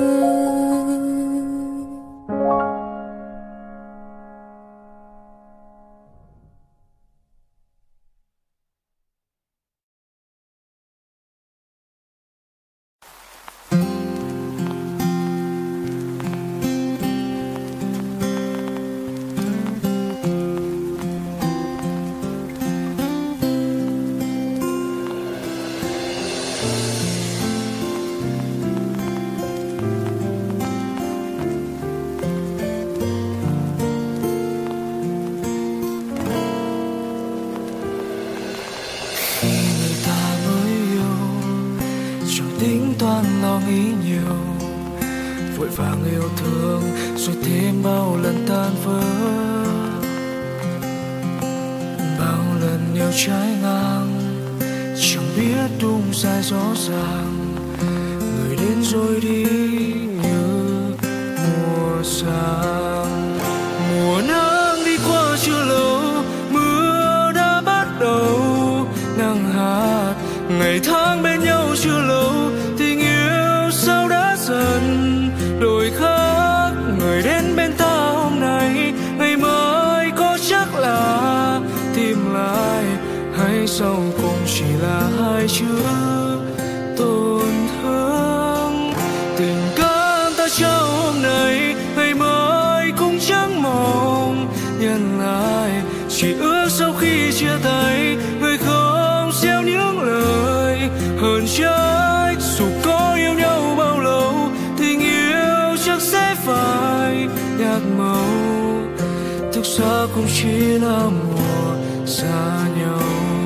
tính toán lo nghĩ nhiều, vội vàng yêu thương rồi thêm bao lần tan vỡ. trái ngang, chẳng biết đúng sai rõ ràng, người đến rồi đi như mùa sang. Mùa nắng đi qua chưa lâu, mưa đã bắt đầu nắng hạt, ngày tháng bên nhau chưa lâu, tình yêu sao đã dần đổi khác. Người đến bên ta hôm nay, ngày mai có chắc là tìm lại, hay sau cùng chỉ là hai chữ tổn thương. Tình cảm ta trao hôm nay, ngày mai cũng chẳng mong nhận lại, chỉ ước sau khi chia tay người không gieo những lời hờn trách. Dù có yêu nhau bao lâu, tình yêu chắc sẽ phải nhạt màu, thực ra cũng chỉ là mùa xa nhau.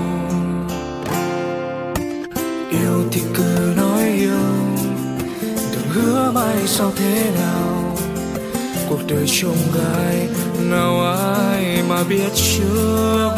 Yêu thì cứ nói yêu, đừng hứa mai sau thế nào. Cuộc đời chông gai nào ai mà biết chưa.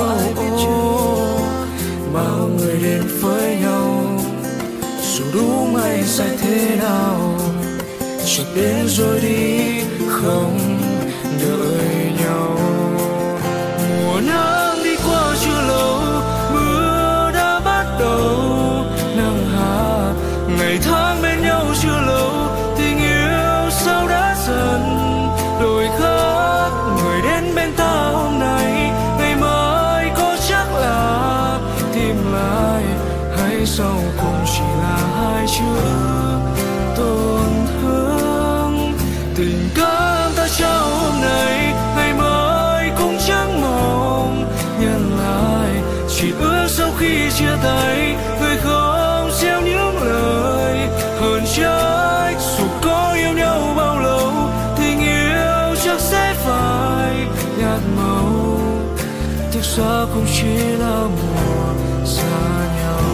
Bao người đến với nhau, dù đúng hay sai thế nào, chợt đến rồi đi không đợi nhau. Mùa nắng đi qua chưa lâu, mưa đã bắt đầu nắng hạt, ngày tháng bên nhau chưa lâu, tình yêu sao đã dần đổi khác. Người đến bên ta hôm nay, ngày mai có chắc là tìm lại, hay sau cùng chỉ là hai chữ tổn thương. Tình cảm ta trao hôm nay, ngày mai cũng chẳng mong nhận lại, chỉ ước sau khi chia tay người không gieo những lời hờn trách. Dù có yêu nhau bao lâu, tình yêu chắc sẽ phải nhạt màu, thực ra cũng chỉ là mùa xa nhau.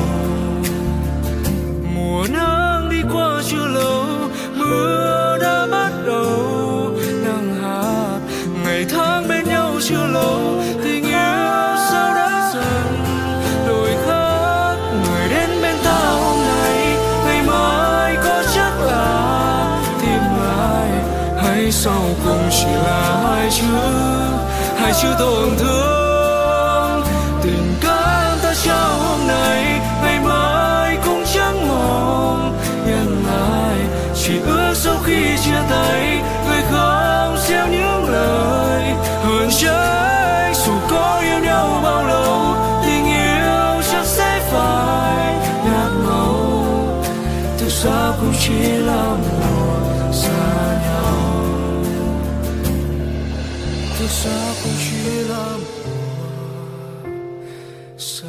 Mùa nắng đi qua chưa lâu, mưa đã bắt đầu nắng hạt, ngày tháng bên nhau chưa lâu, tình yêu sao đã dần đổi khác. Người đến bên ta hôm nay, ngày mai có chắc là tìm lại, hay sau cùng chỉ là hai chữ, hai chữ tổn thương. Tình cảm ta trao hôm nay, ngày mai cũng chẳng mong nhận lại, chỉ ước sau khi chia tay người không gieo những lời hờn trách. Dù có yêu nhau bao lâu, tình yêu chắc sẽ phải nhạt màu, thực ra cũng chỉ là mùa xa nhau, thực ra cũng chỉ là mùa xa.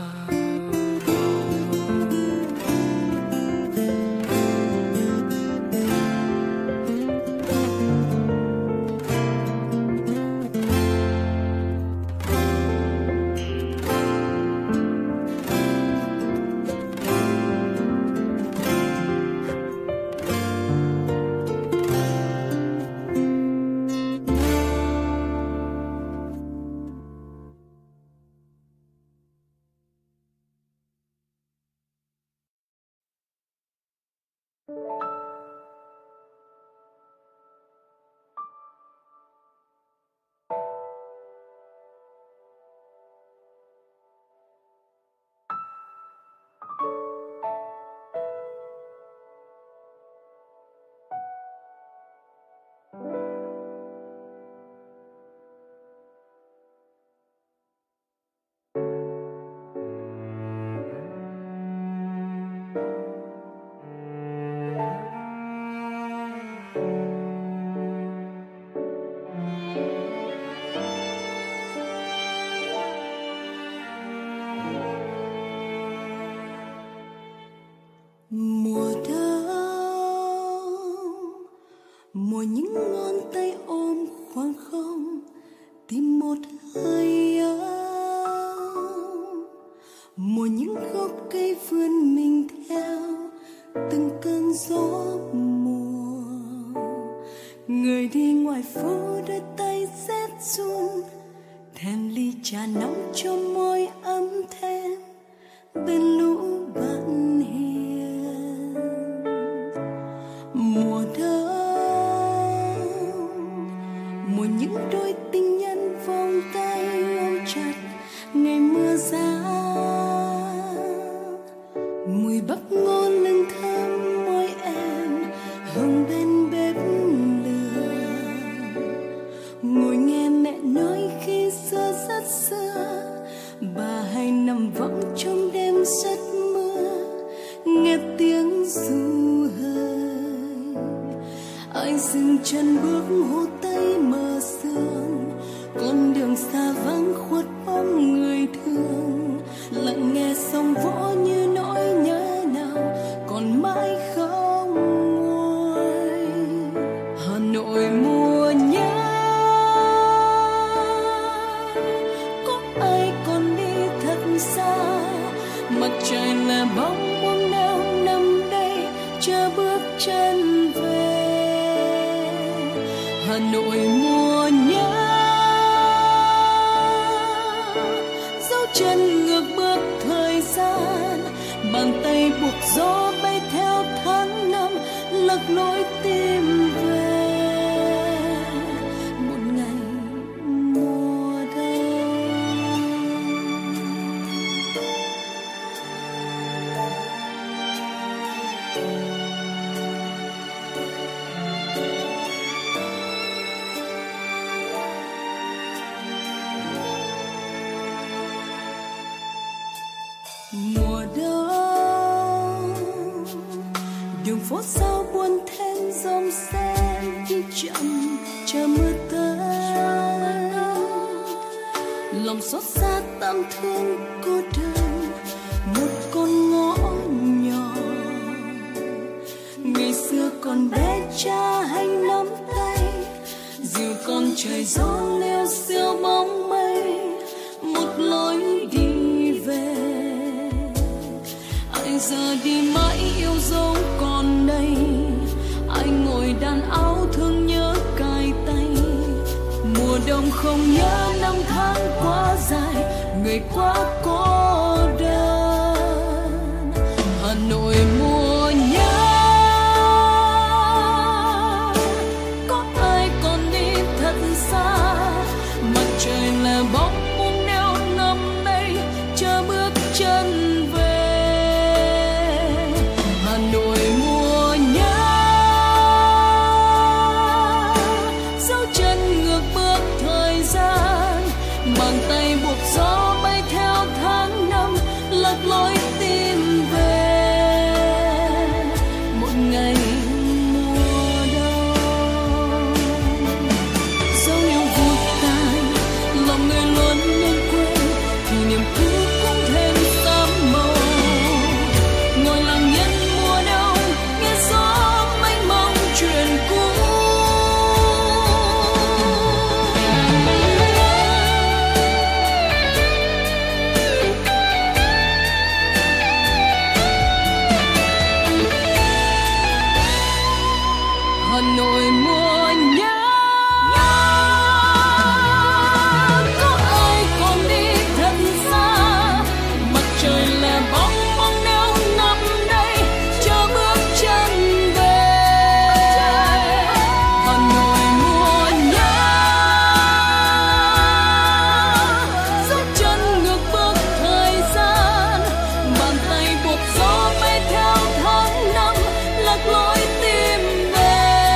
Mùa đông, mùa những ngón tay ôm khoảng không, tìm một hơi ấm. Mùa những gốc cây vươn mình theo từng cơn gió mùa. Người đi ngoài phố đôi tay rét run, thèm ly trà nóng cho môi ấm thêm bên lũ bạn hiền. Mùa đông, mùa những đôi tình nhân vòng tay ôm chặt ngày mưa giá. Mùi bắp ngô lưng thơm môi em hương bên bếp lửa. Ngồi nghe mẹ nói khi xưa rất xưa, bà hay nằm võng trong đêm rất mưa, nghe tiếng ru hơi. Ai dừng chân bước hồ tây mờ sương, con đường xa vắng khuất bóng người thương. Lặng nghe sông vỗ như nỗi nhớ nào còn mãi không nguôi. Hà Nội mùa nhớ, có ai còn đi thật xa. Mặt trời là bóng buông neo nằm đây chờ bước chân về. Hà Nội mùa nhớ, dấu chân ngược bước thời gian. Bàn tay buộc gió bay theo tháng năm, lật lối tìm về một ngày mùa đông. Mùa đông, đường phố sao buồn thêm dòng xe đi chậm chờ mưa tới. Lòng xót xa tâm thương cô đơn một con ngõ nhỏ. Ngày xưa còn bé cha hay nắm tay, dìu con trời gió leo siêu bóng mây, một lối đi về. Ai giờ đi mãi yêu dấu còn đây, ai ngồi đàn áo thương nhớ cài tay. Mùa đông không nhớ năm tháng quá dài, người quá cô đơn. Hà Nội mùa nhớ, có ai còn đi thật xa. Mặt trời là bóng buông neo nằm đây chờ bước chân về. Hà Nội mùa nhớ, dấu chân ngược bước thời gian. Bàn tay buộc gió bay theo tháng năm, lật lối tìm về một ngày mùa đông. Dấu yêu vụt tan, lòng người luôn nên quên, thì niềm cũ cũng thêm tám màu. Ngồi lặng yên mùa đông, nghe gió mênh mông chuyện cũ. Hà Nội mùa nhớ, có ai còn đi thật xa. Mặt trời là bóng bóng neo nằm đây chờ bước chân về. Hà Nội mùa nhớ, dấu chân ngược bước thời gian. Bàn tay buộc gió bay theo tháng năm, lật lối tìm về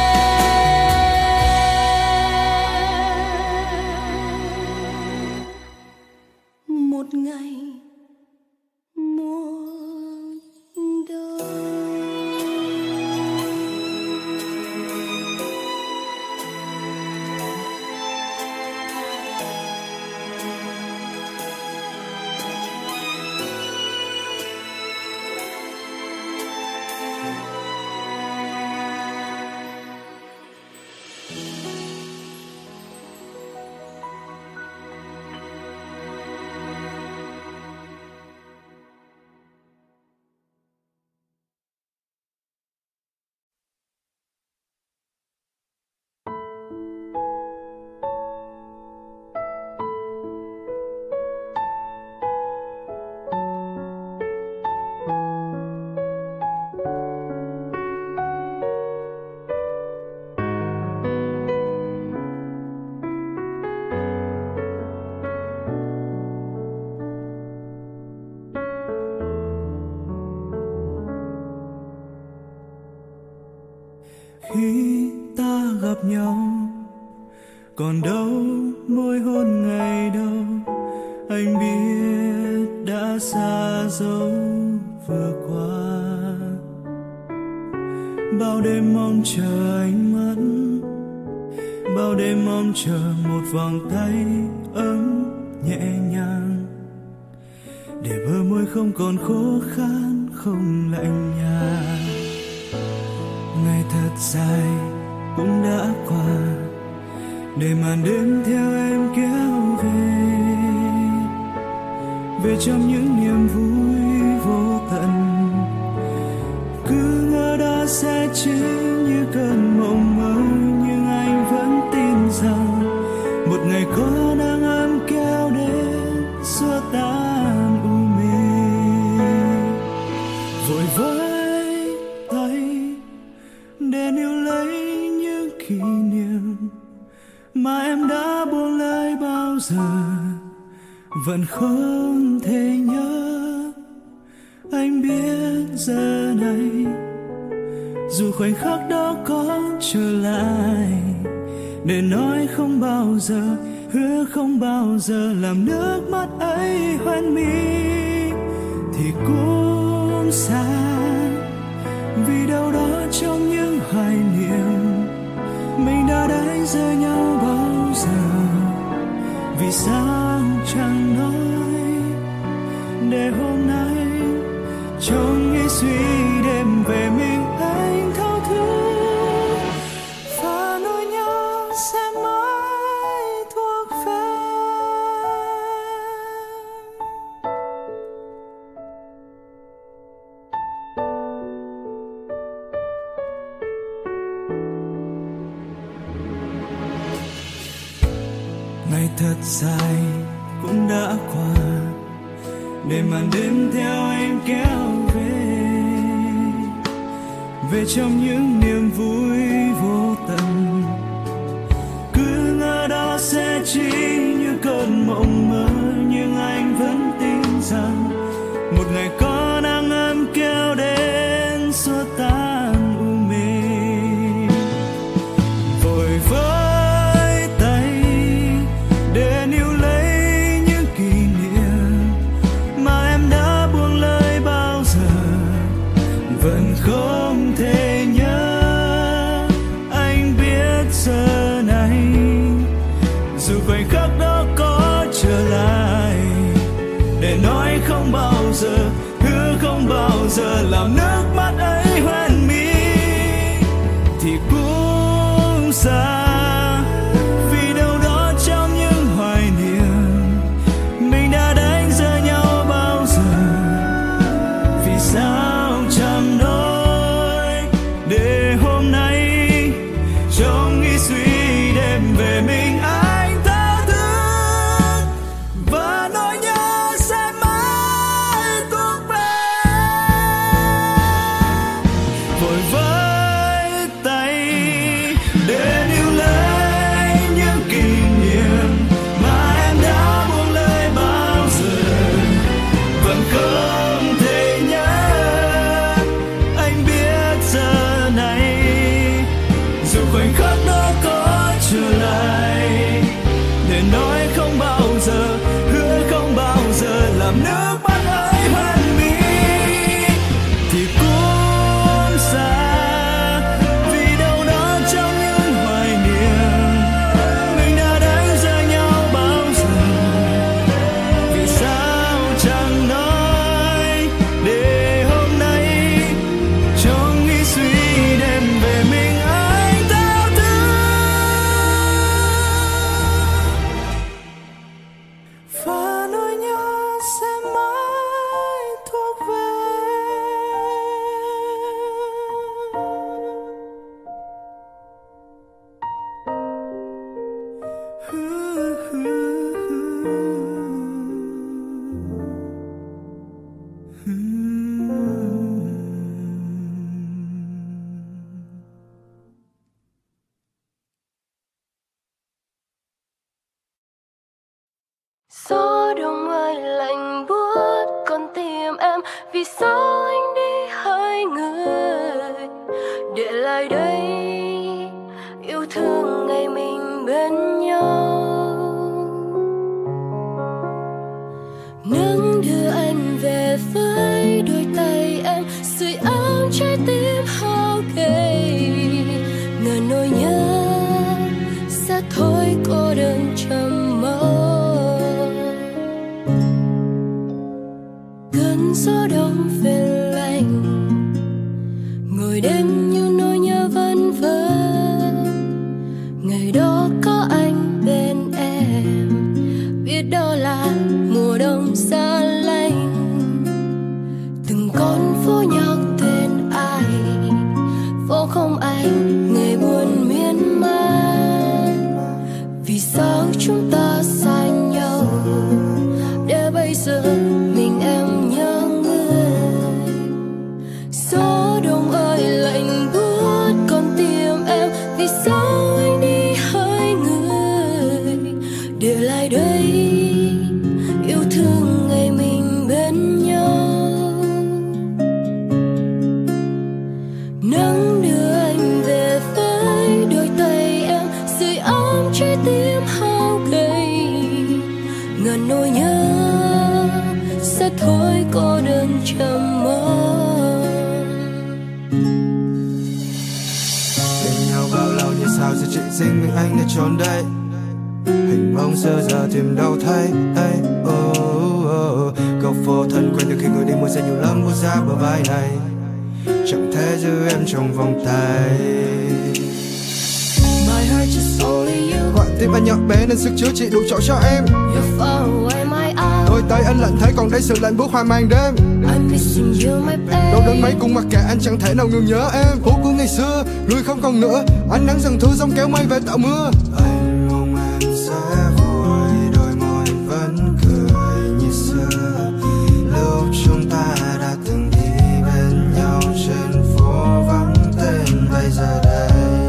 một ngày mùa đông. nhau. Còn đâu môi hôn ngày đầu, anh biết đã xa dấu vừa qua. Bao đêm mong chờ ánh mắt, bao đêm mong chờ một vòng tay ấm nhẹ nhàng, để bờ môi không còn khô khan, không lạnh nhạt. Ngày thật dài cũng đã qua, để màn đêm theo em kéo về, về trong những niềm vui vô tận. Cứ ngỡ đó sẽ chỉ như cơn mộng mơ, nhưng anh vẫn tin rằng một ngày có nắng ấm kéo đến xua tan u mê. Vội với tay để níu lấy những kỷ niệm mà em đã buông lơi bao giờ, vẫn không thể nhớ. Anh biết giờ này dù khoảnh khắc đó có trở lại, để nói không bao giờ, hứa không bao giờ làm nước mắt ấy hoen mi, thì cũng xa. Vì đâu đó trong những hoài niệm mình đã đánh rơi nhau bao giờ. Vì sao chẳng nói để hôm nay trong nghĩ suy đêm về mình anh thao thức, và nỗi nhớ sẽ mãi thuộc về. Ngày thật dài cũng đã qua, để màn đêm theo em kéo về, về trong những niềm vui vô tận. Cứ ngỡ đó sẽ chỉ như cơn mộng mơ, nhưng anh vẫn tin rằng một ngày có nắng ấm kéo đến xua tan u mê. Vội với tay để níu lấy những kỷ niệm mà em đã buông lơi bao giờ, vẫn không thể nhớ. Anh biết giờ này dù khoảnh khắc đó có trở lại, để nói không bao giờ, hứa không bao giờ làm nước mắt ấy hoen mi, thì cũng xa. Vì đâu đó trong những hoài niệm mình đã đánh rơi nhau bao giờ. Vì sao chẳng nói để hôm nay trong nghĩ suy đêm về mình anh thao thức, và nỗi nhớ sẽ mãi thuộc về. Vội với tay để níu lấy những kỷ niệm mà em đã buông lơi bao giờ, vẫn không thể nhớ. Anh biết giờ này dù khoảnh khắc đó có trở lại, để nói không bao giờ, hứa không bao giờ làm nước mắt ấy hoen mi, thì cũng xa. Vì đâu đó trong những hoài niệm mình đã đánh rơi nhau bao giờ. Vì sao chẳng nói để hôm nay trong nghĩ suy đêm về mình anh thao thức, và nỗi nhớ sẽ mãi phiền lành, ngồi đêm như nỗi nhớ vân vân. Ngày đó có anh bên em, biết đó là mùa đông xa lạnh. Từng con phố nhắc tên ai, phố không anh, ngày buồn miên man. Vì sao chúng ta xa nhau, để bây giờ mình em nhớ người. Gió đông ơi lạnh buốt con tim em, vì sao anh đi hai người, để lại đây yêu thương ngày mình bên nhau. Nắng đưa anh về với đôi tay em, sưởi ấm trái tim hao gầy. Ngàn nỗi nhớ sẽ thôi cô đơn trầm mơ. Bên nhau bao lâu như sao giờ chỉ riêng mình anh đã trốn đây. Hình bóng xưa giờ tìm đâu thấy ấy. Oh, oh. Góc phố thân quen từ khi người đi mùa rơi nhiều lắm buốt ra bờ vai này. Chẳng thể giữ em trong vòng tay. My heart just only you. Quả tim anh nhỏ bé nên sức chứa chỉ đủ chỗ cho em. You're far away my eyes. Đôi tay anh lạnh thấy còn đây sự lạnh buốt hoa màn đêm. I'm missing you my babe. Đâu đến mấy cũng mặc kệ anh chẳng thể nào ngừng nhớ em. Phố của ngày xưa người không còn nữa, ánh nắng dần thưa giông kéo mây về tạo mưa. Anh mong em sẽ vui, đôi môi vẫn cười như xưa. Lúc chúng ta đã từng đi bên nhau trên phố vắng tên bây giờ đây.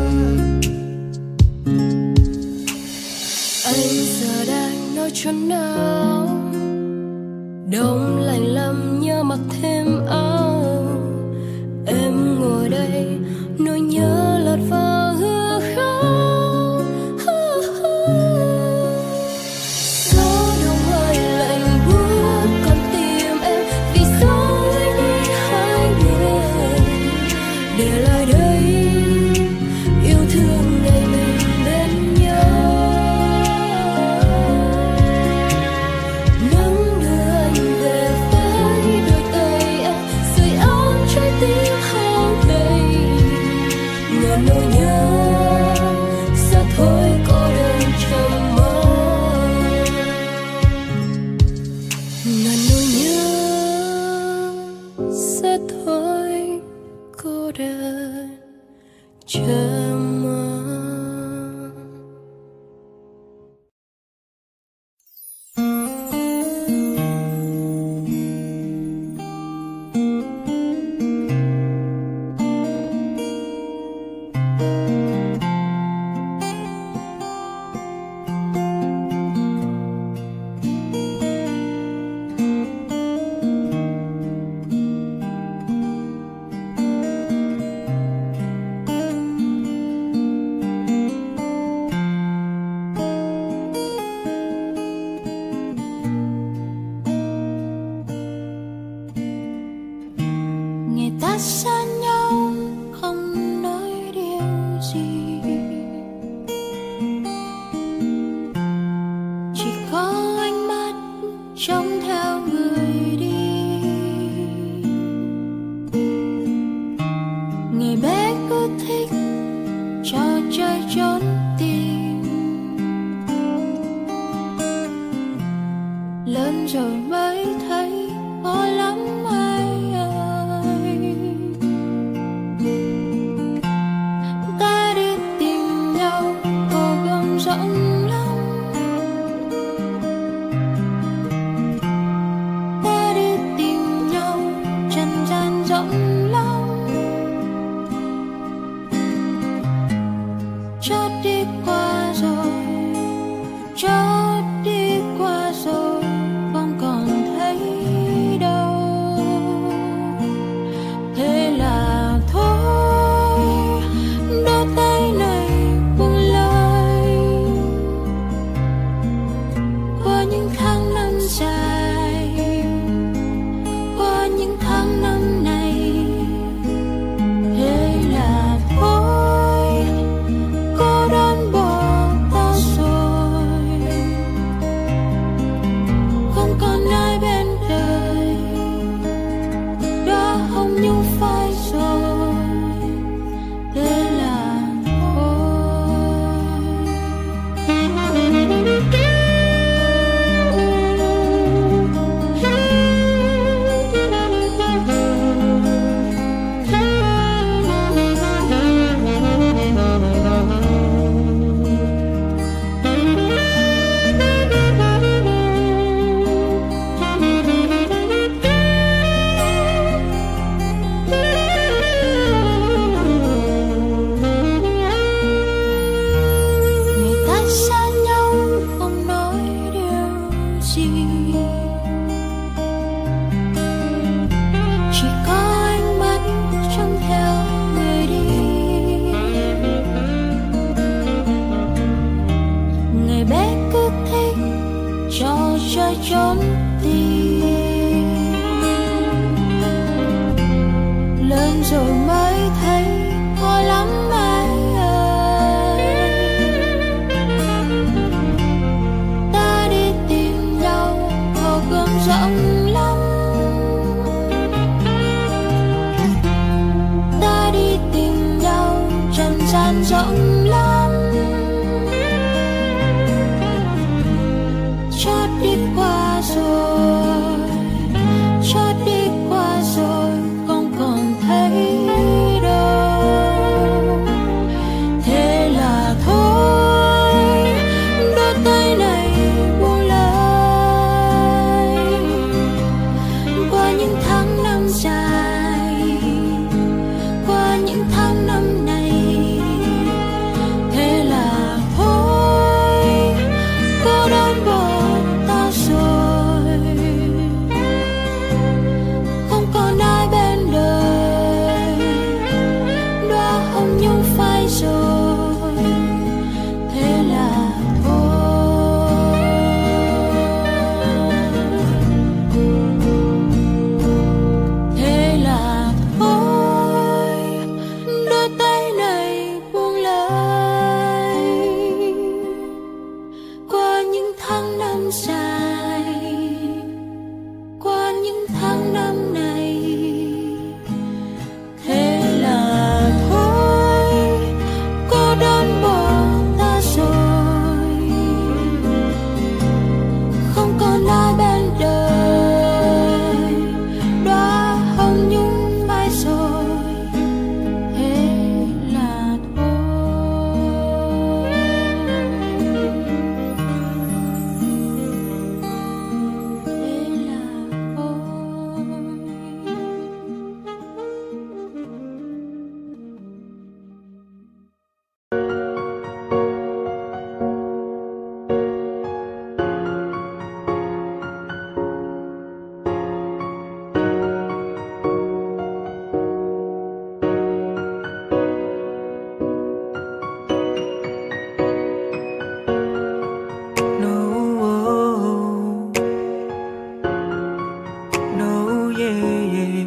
Anh giờ đang nơi chốn nào, đông lạnh lắm nhớ mặc thêm áo. Em ngồi đây nỗi nhớ lọt vào hư không. Gió đông hơi lạnh buốt con tim em, vì sao anh đi hai người, để lại đây yêu thương ngày mình bên nhau. Nắng đưa anh về với đôi tay em, sưởi ấm trái tim hao gầy. Ngàn nỗi nhớ sẽ thôi cô đơn trầm mơ. Ngàn nỗi nhớ sẽ thôi cô đơn trầm mơ. Ngày ta xa nhau không nói điều gì, chỉ có ánh mắt trông theo người đi. Ngày bé cứ thích trò chơi trốn tìm, lớn rồi mới thấy khó lắm ai ơi. Ta đi tìm nhau hồ gươm rộng lắm, ta đi tìm nhau trần gian rộng lắm. Chót đi qua rồi, chót đi qua rồi, không còn thấy đâu. Chỉ có ánh mắt trông theo người đi. Ngày bé cứ thích trò chơi trốn tìm, lớn rồi mới thấy khó lắm ai ơi. Ta đi tìm nhau hồ gươm rộng lắm, ta đi tìm nhau trần gian rộng lắm. Chót đi qua rồi, chót đi qua rồi, không còn thấy đâu. Thế là thôi, đôi tay này buông lời. Qua những tháng năm dài, qua những tháng năm này. Thế là thôi, cô đơn bỏ ta rồi, không còn ai bên đời. Đóa hồng nhung phai rồi, thế là thôi. Thế là thôi, đôi tay này buông lời. Qua những tháng năm dài, qua những tháng năm này. Thế là thôi, cô đơn bỏ ta rồi, không còn ai bên đời. Đóa hồng nhung phai rồi, thế là thôi. Thế là thôi. No, no, yeah, yeah.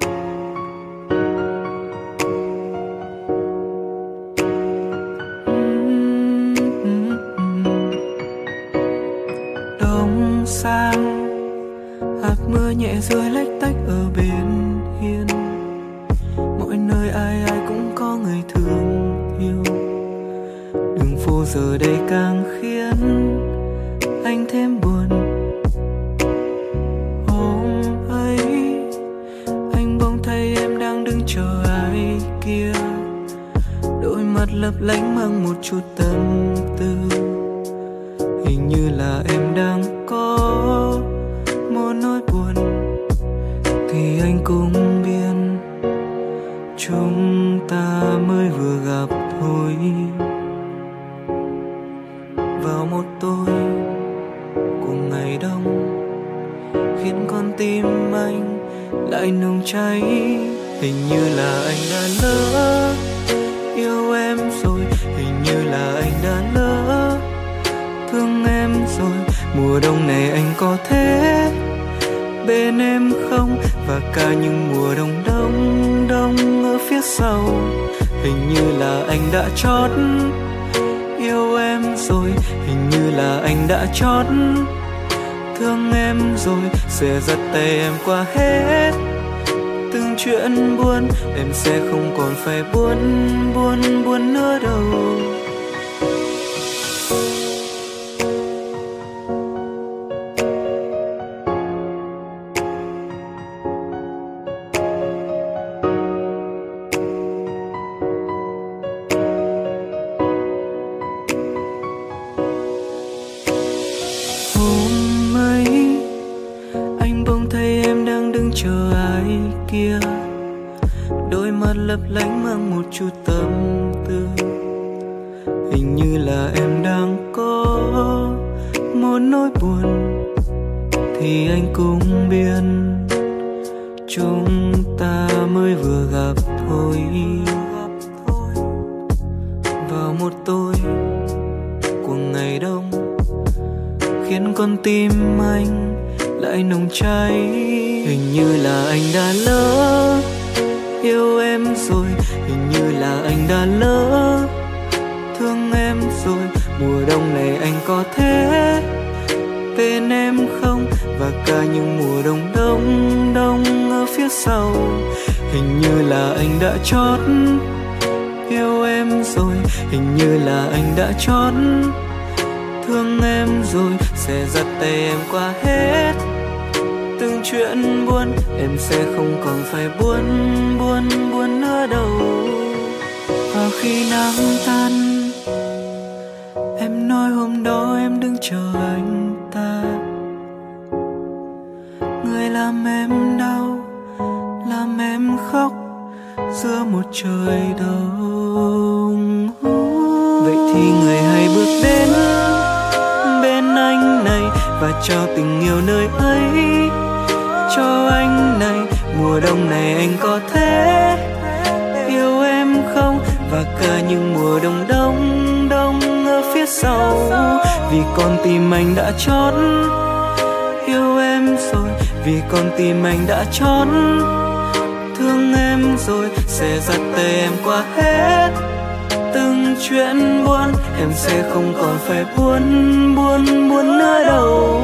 Mm, mm, mm. Đông sang, hạt mưa nhẹ rơi lách tách ở bên hiên. Mọi nơi ai ai cũng có người thương yêu. Đường phố giờ đây càng khiến anh thêm buồn. Hôm ấy anh bỗng thấy em đang đứng chờ ai kia, đôi mắt lấp lánh mang một chút tâm tư. Hình như là em đang có một nỗi buồn, thì anh cũng biết chúng ta mới vừa gặp thôi. Vào một tối của ngày đông, khiến con tim anh lại nung cháy. Hình như là anh đã lỡ yêu em rồi, hình như là anh đã lỡ thương em rồi. Mùa đông này anh có thể bên em không? Và cả những mùa đông đông đông ở phía sau. Hình như là anh đã chót yêu em rồi, hình như là anh đã chót thương em rồi. Sẽ dắt tay em qua hết từng chuyện buồn, em sẽ không còn phải buồn buồn buồn nữa đâu. Hôm ấy anh bỗng thấy em đang đứng chờ ai kia, đôi mắt lấp lánh mang một chút tâm tư. Hình như là em đang có một nỗi buồn, thì anh cũng biết chúng ta mới vừa gặp thôi. Vào một tối của ngày đông khiến con tim anh lại nồng cháy. Hình như là anh đã lỡ yêu em rồi, hình như là anh đã lỡ thương em rồi. Mùa đông này anh có thể bên em không, và cả những mùa đông đông đông ở phía sau. Hình như là anh đã chót yêu em rồi, hình như là anh đã chót thương em rồi. Sẽ dắt tay em qua hết từng chuyện buồn, em sẽ không còn phải buồn buồn buồn nữa đâu. Và khi nắng tan em nói hôm đó em đứng chờ anh ta, người làm em đau, làm em khóc giữa một trời đông. Vậy thì người hãy bước đến bên anh này và cho tình yêu nơi ấy cho anh này. Mùa đông này anh có thể yêu em không, và cả những mùa đông đông đông ở phía sau. Vì con tim anh đã chót yêu em rồi, vì con tim anh đã chót thương em rồi. Sẽ dắt tay em qua hết từng chuyện buồn, em sẽ không còn phải buồn buồn buồn nữa đâu.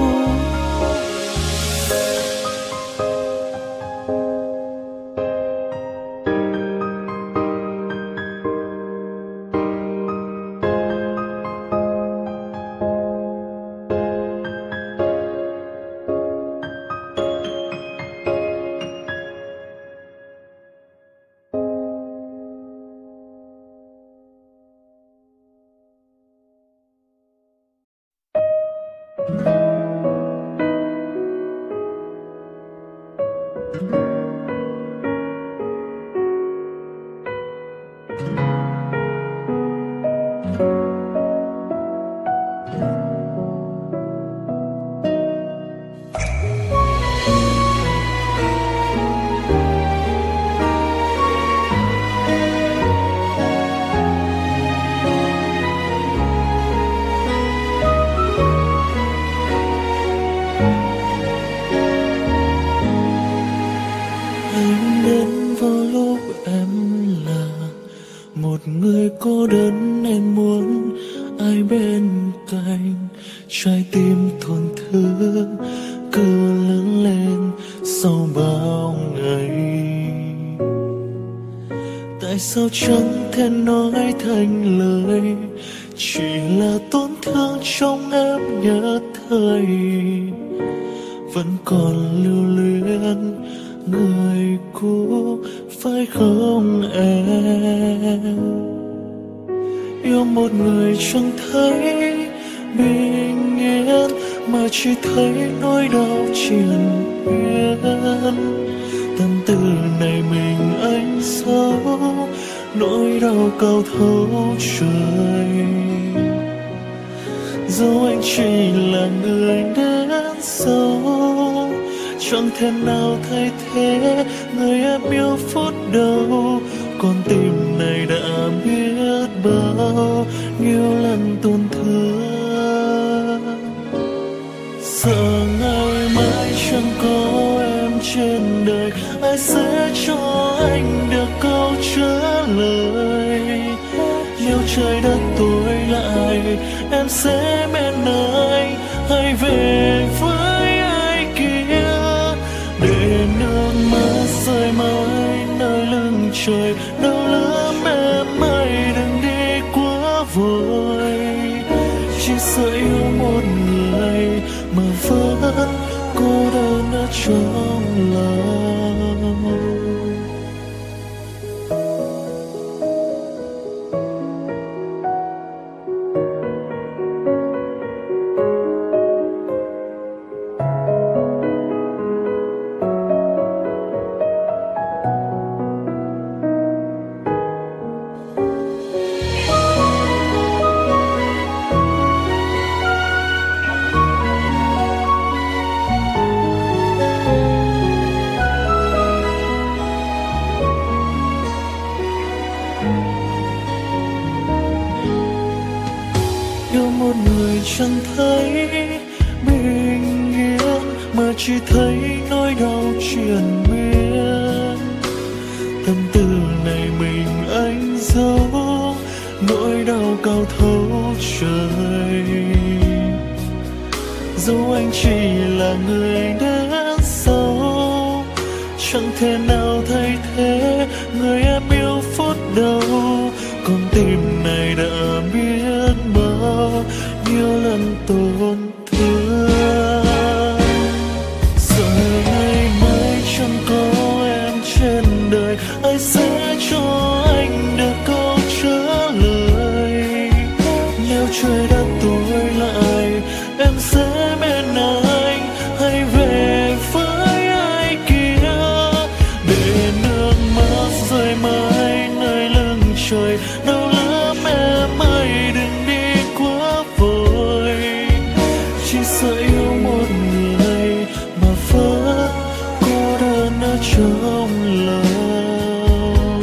Sao chẳng thể nói thành lời, chỉ là tổn thương trong em nhớ thời vẫn còn lưu luyến người cũ, phải không em? Yêu một người chẳng thấy bình yên, mà chỉ thấy nỗi đau triền miên. Tâm tư này mình anh giấu, nỗi đau cao thấu trời. Dẫu anh chỉ là người đến sau, chẳng thể nào thay thế người em yêu phút đầu. Con tim này đã biết bao nhiêu lần tổn thương. Sợ ngày mai chẳng có em trên đời, ai sẽ cho anh được câu trả lời. Nếu trời đất tối lại, em sẽ bên anh, hãy về với ai kia. Để nước mắt rơi mãi nơi lưng trời, đau lắm em ơi đừng đi quá vội. Chỉ sợ yêu một người mà vẫn cô đơn ở trong lòng. thấy bình yên, mà chỉ thấy nỗi đau triền miên. Tâm tư này mình anh giấu, nỗi đau cao thấu trời. Dẫu anh chỉ là người đến sau, chẳng thể nào thay thế người em yêu phút đầu. Con tim này đã biết bao nhiêu lần tổn thương. Giờ ngày mai chẳng có em trên đời, ai sẽ cho anh được câu trả lời. Nếu trời đất tối lại, em sẽ bên anh hay về với ai kia, để nước mắt rơi mãi nơi lưng trời. Đau lắm em ơi, đừng đi quá vội, chỉ sợ yêu một người mà vẫn cô đơn ở trong lòng.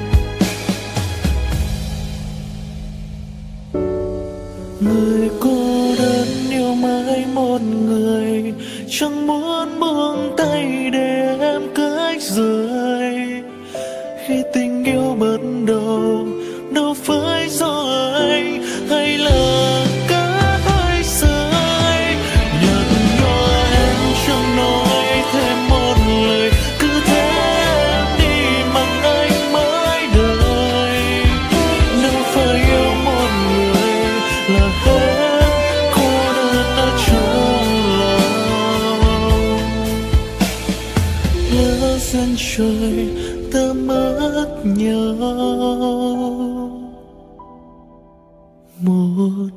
Người cô đơn yêu mãi một người, chẳng muốn buông tay để em cách rời. Khi tình yêu bắt đầu, đâu phải do anh hay là cát hơi rơi. Nhận nhòa em chẳng nói thêm một lời, cứ thế em đi mặc anh mãi đời. Đâu phải yêu một người là hết cô đơn ở trong lòng. Lỡ duyên trời ta mất nhau một